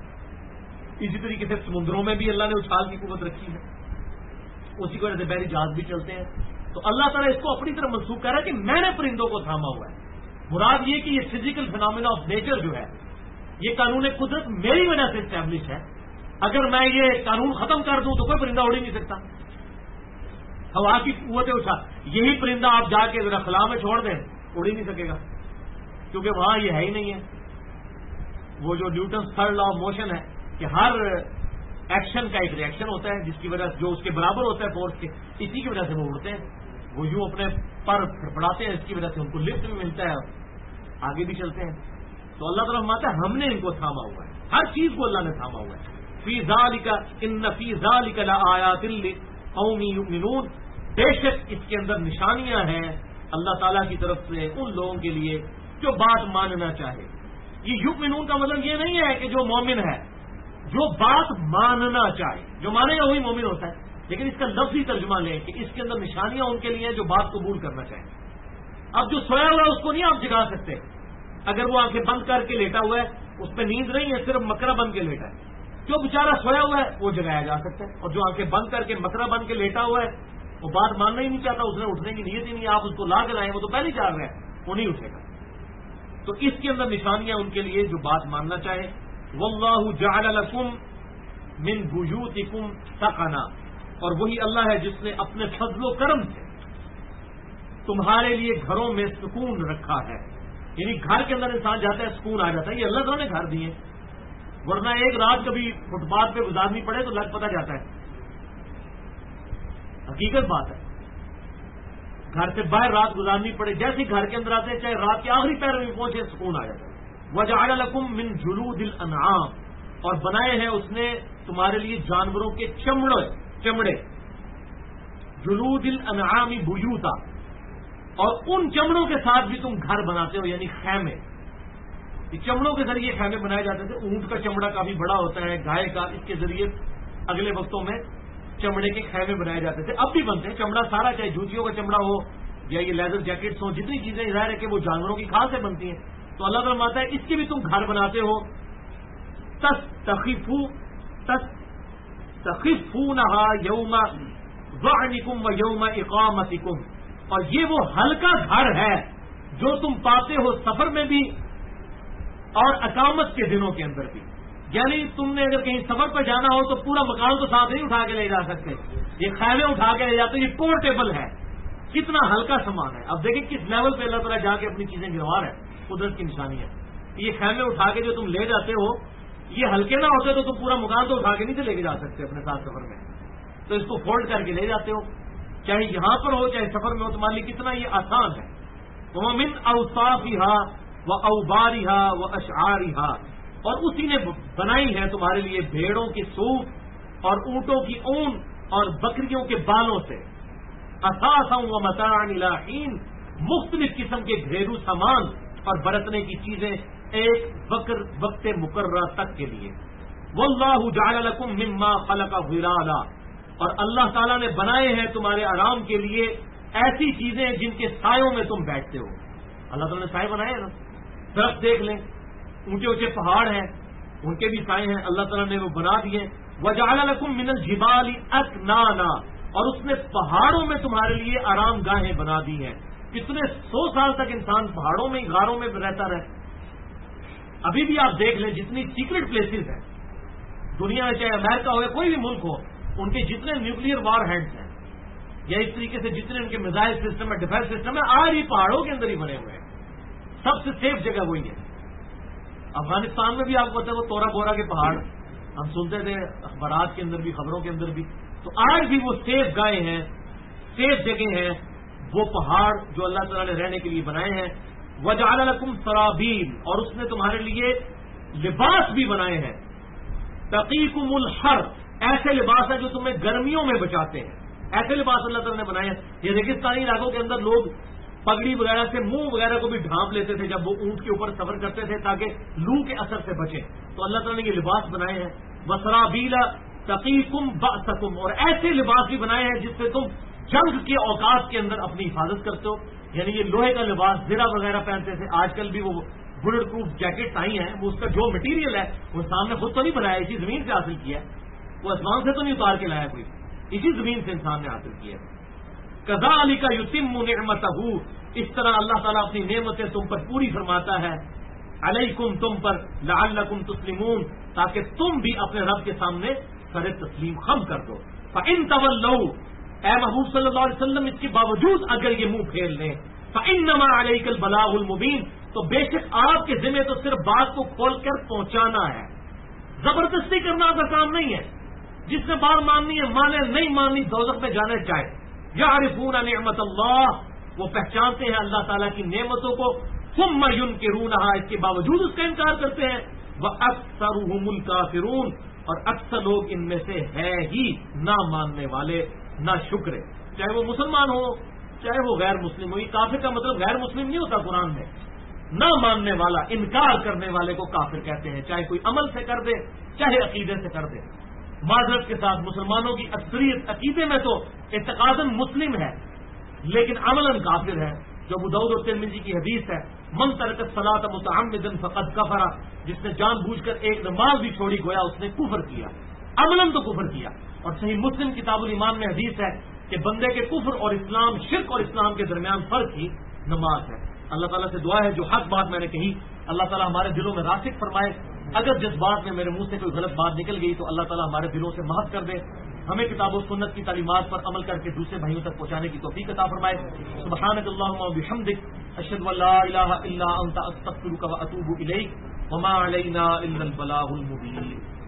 اسی طریقے سے سمندروں میں بھی اللہ نے اچھال کی قوت رکھی ہے، اسی کی وجہ سے بحری جہاز بھی چلتے ہیں. تو اللہ تعالیٰ اس کو اپنی طرف منسوخ کر رہا ہے کہ میں نے پرندوں کو تھاما ہوا ہے. مراد یہ کہ یہ فزیکل فینامنا آف نیچر جو ہے، یہ قانون قدرت میری وجہ سے اسٹیبلش ہے. اگر میں یہ قانون ختم کر دوں تو کوئی پرندہ اڑ ہی نہیں سکتا. ہوا کی قوت اچھا، یہی پرندہ آپ جا کے ذرا خلا میں چھوڑ دیں اڑ ہی نہیں سکے گا، کیونکہ وہاں یہ ہے ہی نہیں ہے. وہ جو Newton's third law of motion ہے کہ ہر ایکشن کا ایک ریئیکشن ہوتا ہے جس کی وجہ سے جو اس کے برابر ہوتا ہے فورس کے، اسی کی وجہ سے وہ اڑتے ہیں. وہ یوں اپنے پر پھڑپڑاتے ہیں، اس کی وجہ سے ان کو لفٹ بھی ملتا ہے، آگے بھی چلتے ہیں. تو اللہ تعالیٰ فرماتا ہے ہم نے ان کو تھاما ہوا ہے، ہر چیز کو اللہ نے تھاما ہوا ہے. فی ذالک ان فی ذالک لآیات لقوم یؤمنون، بے شک اس کے اندر نشانیاں ہیں اللہ تعالیٰ کی طرف سے ان لوگوں کے لیے جو بات ماننا چاہے. یہ یؤمنون کا مطلب یہ نہیں ہے کہ جو مومن ہے جو بات ماننا چاہے، جو مانے گا وہی مومن ہوتا ہے، لیکن اس کا لفظی ترجمہ لیں کہ اس کے اندر نشانیاں ان کے لیے ہیں جو بات قبول کرنا چاہیں. اب جو سویا ہوا ہے اس کو نہیں آپ جگا سکتے. اگر وہ آنکھیں بند کر کے لیٹا ہوا ہے، اس پہ نیند نہیں ہے، صرف مکرا بن کے لیٹا ہے. جو بیچارہ سویا ہوا ہے وہ جگایا جا سکتا ہے، اور جو آنکھیں بند کر کے مکرا بن کے لیٹا ہوا ہے وہ بات ماننا ہی نہیں چاہتا، اس نے اٹھنے کی نیت ہی نہیں. آپ اس کو لا کے لائیں، وہ تو پہلے جاگ رہا ہے، وہ نہیں اٹھے گا. تو اس کے اندر نشانیاں ان کے لیے جو بات ماننا چاہے. واللہ جعل لکم من بیوتکم سکنا، اور وہی اللہ ہے جس نے اپنے فضل و کرم سے تمہارے لیے گھروں میں سکون رکھا ہے. یعنی گھر کے اندر انسان جاتا ہے سکون آ جاتا ہے. یہ اللہ تعالیٰ نے گھر دیے، ورنہ ایک رات کبھی فٹ پاتھ پہ گزارنی پڑے تو لگ پتہ جاتا ہے. حقیقت بات ہے، گھر سے باہر رات گزارنی پڑے، جیسے گھر کے اندر آتے ہیں چاہے رات کے آخری پہر میں پہنچے سکون آ جاتا ہے. وجعل لکم من جلود الانعام، اور بنائے ہیں اس نے تمہارے لیے جانوروں کے چمڑے. جلود الانعام بیوتا، اور ان چمڑوں کے ساتھ بھی تم گھر بناتے ہو، یعنی خیمے. یہ چمڑوں کے ذریعے خیمے بنائے جاتے تھے. اونٹ کا چمڑا کافی بڑا ہوتا ہے، گائے کا، اس کے ذریعے اگلے وقتوں میں چمڑے کے خیمے بنائے جاتے تھے. اب بھی بنتے ہیں. چمڑا سارا، چاہے جوتیوں کا چمڑا ہو یا یہ لیدر جیکٹس ہوں، جتنی چیزیں ظاہر ہے کہ وہ جانوروں کی کھال سے بنتی ہیں. تو اللہ تعالیٰ فرماتا ہے اس کے بھی تم گھر بناتے ہو. تستخفونہا یوم ظعنکم و یوم اقامتکم، اور یہ وہ ہلکا گھر ہے جو تم پاتے ہو سفر میں بھی اور اقامت کے دنوں کے اندر بھی. یعنی تم نے اگر کہیں سفر پہ جانا ہو تو پورا مکان تو ساتھ نہیں اٹھا کے لے جا سکتے، یہ خیمے اٹھا کے لے جاتے. یہ پورٹیبل ہے، کتنا ہلکا سامان ہے. اب دیکھیں کس لیول پہ اللہ تعالیٰ جا کے اپنی چیزیں گروا رہا ہے. قدرت کی نشانی ہے. یہ خیمے اٹھا کے جو تم لے جاتے ہو، یہ ہلکے نہ ہوتے تو تم پورا مکان تو اٹھا کے نہیں سے لے کے جا سکتے اپنے ساتھ سفر میں. تو اس کو فولڈ کر کے لے جاتے ہو، چاہے یہاں پر ہو چاہے سفر میں ہو. تمہارے لیے کتنا یہ آسان ہے. وَمِنْ أَوْصَافِهَا وَأَوْبَارِهَا وَأَشْعَارِهَا، اور اسی نے بنائی ہے تمہارے لیے بھیڑوں کی سوف اور اونٹوں کی اون اور بکریوں کے بالوں سے. اثاثا ومتاعا الی حین، مختلف قسم کے گھریلو سامان اور برتنے کی چیزیں ایک وقت مقررہ تک کے لیے. واللہ جعل لکم مما خلق ظلالا، اور اللہ تعالیٰ نے بنائے ہیں تمہارے آرام کے لیے ایسی چیزیں جن کے سایوں میں تم بیٹھتے ہو. اللہ تعالیٰ نے سائے بنائے ہیں نا. درخت دیکھ لیں، اونچے اونچے پہاڑ ہیں، ان کے بھی سائے ہیں، اللہ تعالیٰ نے وہ بنا دیے. وجعل لکم من الجبال اکنانا، اور اس نے پہاڑوں میں تمہارے لیے آرام گاہیں بنا دی ہیں. کتنے 100 سال تک انسان پہاڑوں میں غاروں میں رہتا رہے. ابھی بھی آپ دیکھ لیں جتنی سیکرٹ پلیسز ہیں دنیا میں، چاہے امریکہ ہو یا کوئی بھی ملک ہو، ان کے جتنے نیوکلیئر وار ہینڈز ہیں یا اس طریقے سے جتنے ان کے میزائل سسٹم ہے، ڈیفینس سسٹم ہے، آج ہی پہاڑوں کے اندر ہی بنے ہوئے ہیں. سب سے سیف جگہ وہی ہے. افغانستان میں بھی آپ کو پتا ہے وہ تورا بورا کے پہاڑ ہم سنتے تھے اخبارات کے اندر بھی، خبروں کے اندر بھی. تو آج بھی وہ سیف گائے ہیں، سیف جگہ ہیں وہ پہاڑ جو اللہ تعالیٰ نے رہنے کے لیے بنائے ہیں، وجعل لکم سرابیل، اور اس نے تمہارے لیے لباس بھی بنائے ہیں، تقیکم الحر، ایسے لباس ہیں جو تمہیں گرمیوں میں بچاتے ہیں، ایسے لباس اللہ تعالیٰ نے بنائے ہیں۔ یہ ریگستانی علاقوں کے اندر لوگ پگڑی وغیرہ سے منہ وغیرہ کو بھی ڈھانپ لیتے تھے جب وہ اونٹ کے اوپر سفر کرتے تھے تاکہ لو کے اثر سے بچیں، تو اللہ تعالیٰ نے یہ لباس بنائے ہیں۔ وسرابیل تقیکم بأسکم، اور ایسے لباس بھی بنائے ہیں جس سے تم جنگ کے اوقات کے اندر اپنی حفاظت کرتے ہو، یعنی یہ لوہے کا لباس زرہ وغیرہ پہنتے تھے، آج کل بھی وہ بلٹ پروف جیکٹ آئی ہیں، وہ اس کا جو مٹیریل ہے وہ سامنے خود تو نہیں بنایا، اسی زمین سے حاصل کیا ہے، وہ آسمان سے تو نہیں اتار کے لایا کوئی، اسی زمین سے انسان نے حاصل کیا ہے۔ کذالک یتم نعمتہ، اس طرح اللہ تعالیٰ اپنی نعمتیں تم پر پوری فرماتا ہے، علیکم، تم پر، لعلکم تسلمون، تاکہ تم بھی اپنے رب کے سامنے سر تسلیم خم کر دو۔ فإن تولوا، اے محبوب صلی اللہ علیہ وسلم اس کے باوجود اگر یہ منہ پھیر لیں، فإنما علیک البلاغ المبین، تو بے شک آپ کے ذمہ تو صرف بات کو کھول کر پہنچانا ہے، زبردستی کرنا آپ کا کام نہیں ہے، جس نے بات ماننی ہے مانے، نہیں ماننی دوزخ میں جانے چاہے۔ یعرفون نعمت اللہ، وہ پہچانتے ہیں اللہ تعالیٰ کی نعمتوں کو، ثم ینکرونہا، اس کے باوجود اس کا انکار کرتے ہیں، وَأَكْثَرُهُمُ الْكَافِرُونَ، اور اکثر لوگ ان میں سے ہے ہی نہ ماننے والے، نہ شکر، چاہے وہ مسلمان ہو چاہے وہ غیر مسلم ہو۔ یہ کافر کا مطلب غیر مسلم نہیں ہوتا قرآن میں، نہ ماننے والا، انکار کرنے والے کو کافر کہتے ہیں، چاہے کوئی عمل سے کر دے چاہے عقیدے سے کر دے۔ معذرت کے ساتھ مسلمانوں کی اکثریت عقیدے میں تو اعتقاداً مسلم ہے لیکن عملاً کافر ہے، جو ابو داؤد اور ترمذی کی حدیث ہے، من ترک الصلاۃ متعمدا فقد کفر، جس نے جان بوجھ کر ایک نماز بھی چھوڑی گویا اس نے کفر کیا، عملاً تو کفر کیا۔ اور صحیح مسلم کتاب الایمان میں حدیث ہے کہ بندے کے کفر اور اسلام، شرک اور اسلام کے درمیان فرق ہی نماز ہے۔ اللہ تعالیٰ سے دعا ہے جو حق بات میں نے کہی اللہ تعالیٰ ہمارے دلوں میں راسخ فرمائے، اگر جس بات میں میرے منہ سے کوئی غلط بات نکل گئی تو اللہ تعالیٰ ہمارے دلوں سے محف کر دے، ہمیں کتاب و سنت کی تعلیمات پر عمل کر کے دوسرے بھائیوں تک پہنچانے کی توفیق عطا فرمائے۔ سبحانک اللہم و بحمدک، اشہد ان لا الہ الا انت، استغفرک و اتوب الیک، وما علینا الا البلاغ المبین۔